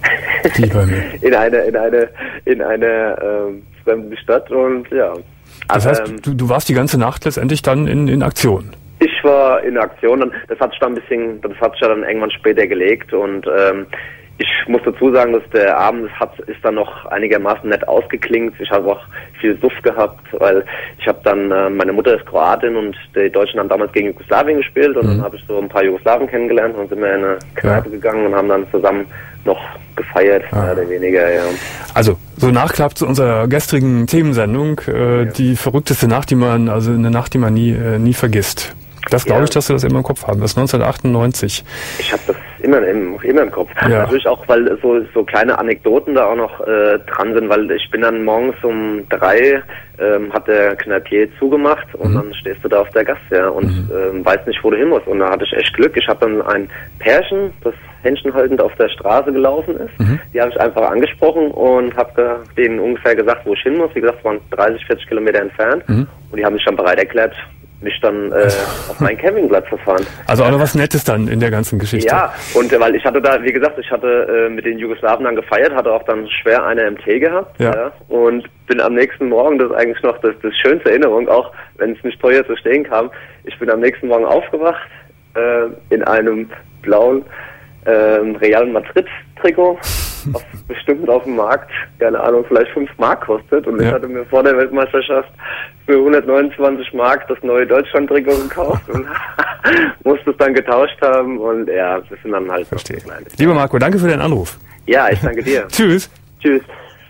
Speaker 9: in eine, in eine, in eine ähm, fremde Stadt und ja.
Speaker 4: Das heißt,
Speaker 9: ähm,
Speaker 4: du, du warst die ganze Nacht letztendlich dann in, in Aktion?
Speaker 9: Ich war in Aktion und das hat sich dann ein bisschen, das hat sich dann irgendwann später gelegt und ähm, ich muss dazu sagen, dass der Abend das hat, ist dann noch einigermaßen nett ausgeklingt. Ich habe auch viel Suff gehabt, weil ich habe dann, äh, meine Mutter ist Kroatin und die Deutschen haben damals gegen Jugoslawien gespielt und mhm. dann habe ich so ein paar Jugoslawen kennengelernt und sind wir in eine Kneipe ja. gegangen und haben dann zusammen noch gefeiert, ah. mehr oder weniger, ja.
Speaker 4: Also, so Nachklapp zu unserer gestrigen Themensendung, äh, ja. die verrückteste Nacht, die man, also eine Nacht, die man nie, äh, nie vergisst. Das glaube ja. ich, dass wir das immer im Kopf haben. Das ist neunzehnhundertachtundneunzig.
Speaker 9: Ich habe das immer im, immer im Kopf. Ja. Natürlich auch, weil so, so kleine Anekdoten da auch noch äh, dran sind, weil ich bin dann morgens um drei, ähm, hat der Kneipier zugemacht und mhm. dann stehst du da auf der Gasse ja, und mhm. ähm, weißt nicht, wo du hin musst. Und da hatte ich echt Glück. Ich habe dann ein Pärchen, das händchenhaltend auf der Straße gelaufen ist. Mhm. Die habe ich einfach angesprochen und habe denen ungefähr gesagt, wo ich hin muss. Wie gesagt, es waren dreißig, vierzig Kilometer entfernt. Mhm. Und die haben sich dann bereit erklärt, mich dann äh, auf meinen Campingplatz verfahren.
Speaker 4: Also auch noch was Nettes dann in der ganzen Geschichte.
Speaker 9: Ja, und äh, weil ich hatte da, wie gesagt, ich hatte äh, mit den Jugoslawen dann gefeiert, hatte auch dann schwer eine M T gehabt
Speaker 4: ja.
Speaker 9: Ja, und bin am nächsten Morgen, das ist eigentlich noch das, das schönste Erinnerung, auch wenn es nicht teuer zu stehen kam, ich bin am nächsten Morgen aufgewacht äh, in einem blauen äh, Real Madrid Trikot, auf, bestimmt auf dem Markt, keine Ahnung, vielleicht fünf Mark kostet. Und ja. ich hatte mir vor der Weltmeisterschaft für hundertneunundzwanzig Mark das neue Deutschland-Trikot gekauft und musste es dann getauscht haben. Und ja, das sind dann halt...
Speaker 4: Verstehe. Lieber Marco, danke für deinen Anruf.
Speaker 9: Ja, ich danke dir.
Speaker 4: Tschüss.
Speaker 9: Tschüss.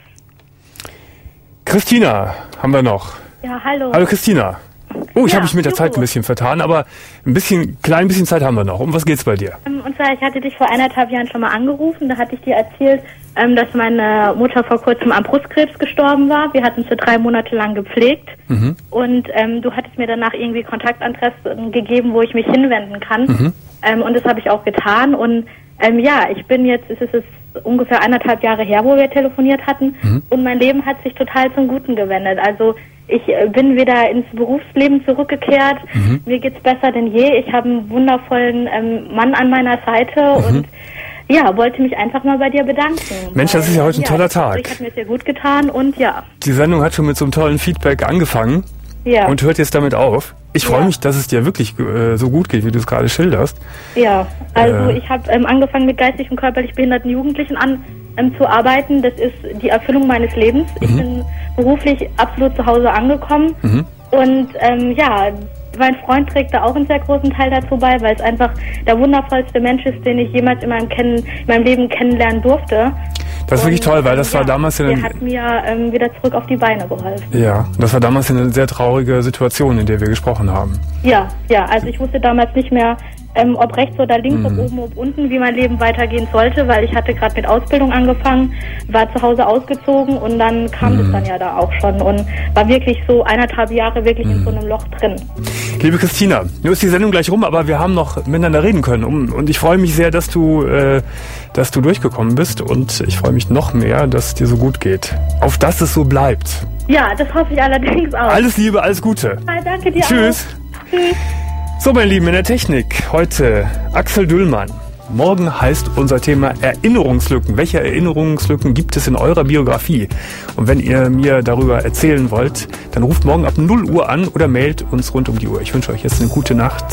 Speaker 4: Christina haben wir noch.
Speaker 10: Ja, hallo.
Speaker 4: Hallo Christina. Oh, ich
Speaker 10: ja,
Speaker 4: habe mich mit der Zeit ein bisschen vertan, aber ein bisschen, klein bisschen Zeit haben wir noch. Um was geht's bei dir?
Speaker 10: Und zwar, ich hatte dich vor eineinhalb Jahren schon mal angerufen. Da hatte ich dir erzählt, ähm, dass meine Mutter vor kurzem am Brustkrebs gestorben war. Wir hatten sie drei Monate lang gepflegt. Mhm. Und ähm, du hattest mir danach irgendwie Kontaktadressen gegeben, wo ich mich hinwenden kann. Mhm. Ähm, und das habe ich auch getan. Und ähm, ja, ich bin jetzt, es ist es ungefähr eineinhalb Jahre her, wo wir telefoniert hatten. Mhm. Und mein Leben hat sich total zum Guten gewendet. Also ich bin wieder ins Berufsleben zurückgekehrt. Mhm. Mir geht's besser denn je. Ich habe einen wundervollen ähm, Mann an meiner Seite mhm. und ja, wollte mich einfach mal bei dir bedanken.
Speaker 4: Mensch, weil, das ist ja heute ein ja, toller Tag.
Speaker 10: Das hat mir sehr gut getan und ja.
Speaker 4: Die Sendung hat schon mit so einem tollen Feedback angefangen
Speaker 10: ja.
Speaker 4: und hört jetzt damit auf. Ich freue ja. mich, dass es dir wirklich äh, so gut geht, wie du es gerade schilderst.
Speaker 10: Ja, also äh. ich habe ähm, angefangen mit geistig und körperlich behinderten Jugendlichen an ähm, zu arbeiten. Das ist die Erfüllung meines Lebens. Mhm. Ich bin beruflich absolut zu Hause angekommen mhm. und ähm, ja, mein Freund trägt da auch einen sehr großen Teil dazu bei, weil es einfach der wundervollste Mensch ist, den ich jemals in meinem, Kennen, in meinem Leben kennenlernen durfte.
Speaker 4: Das ist und, wirklich toll, weil das ja, war damals ja...
Speaker 10: Der hat mir ähm, wieder zurück auf die Beine geholfen.
Speaker 4: Ja, das war damals eine sehr traurige Situation, in der wir gesprochen haben.
Speaker 10: Ja, ja, also ich wusste damals nicht mehr, ähm, ob rechts oder links, mhm. ob oben, ob unten, wie mein Leben weitergehen sollte, weil ich hatte gerade mit Ausbildung angefangen, war zu Hause ausgezogen und dann kam mhm. das dann ja da auch schon und war wirklich so eineinhalb Jahre wirklich mhm. in so einem Loch drin.
Speaker 4: Liebe Christina, nun ist die Sendung gleich rum, aber wir haben noch miteinander reden können um, und ich freue mich sehr, dass du, äh, dass du durchgekommen bist und ich freue mich noch mehr, dass es dir so gut geht. Auf dass es so bleibt.
Speaker 10: Ja, das hoffe ich allerdings auch.
Speaker 4: Alles Liebe, alles Gute.
Speaker 10: Ja, danke dir.
Speaker 4: Tschüss.
Speaker 10: Auch. Tschüss.
Speaker 4: So, meine Lieben, in der Technik heute Axel Düllmann. Morgen heißt unser Thema Erinnerungslücken. Welche Erinnerungslücken gibt es in eurer Biografie? Und wenn ihr mir darüber erzählen wollt, dann ruft morgen ab null Uhr an oder mailt uns rund um die Uhr. Ich wünsche euch jetzt eine gute Nacht.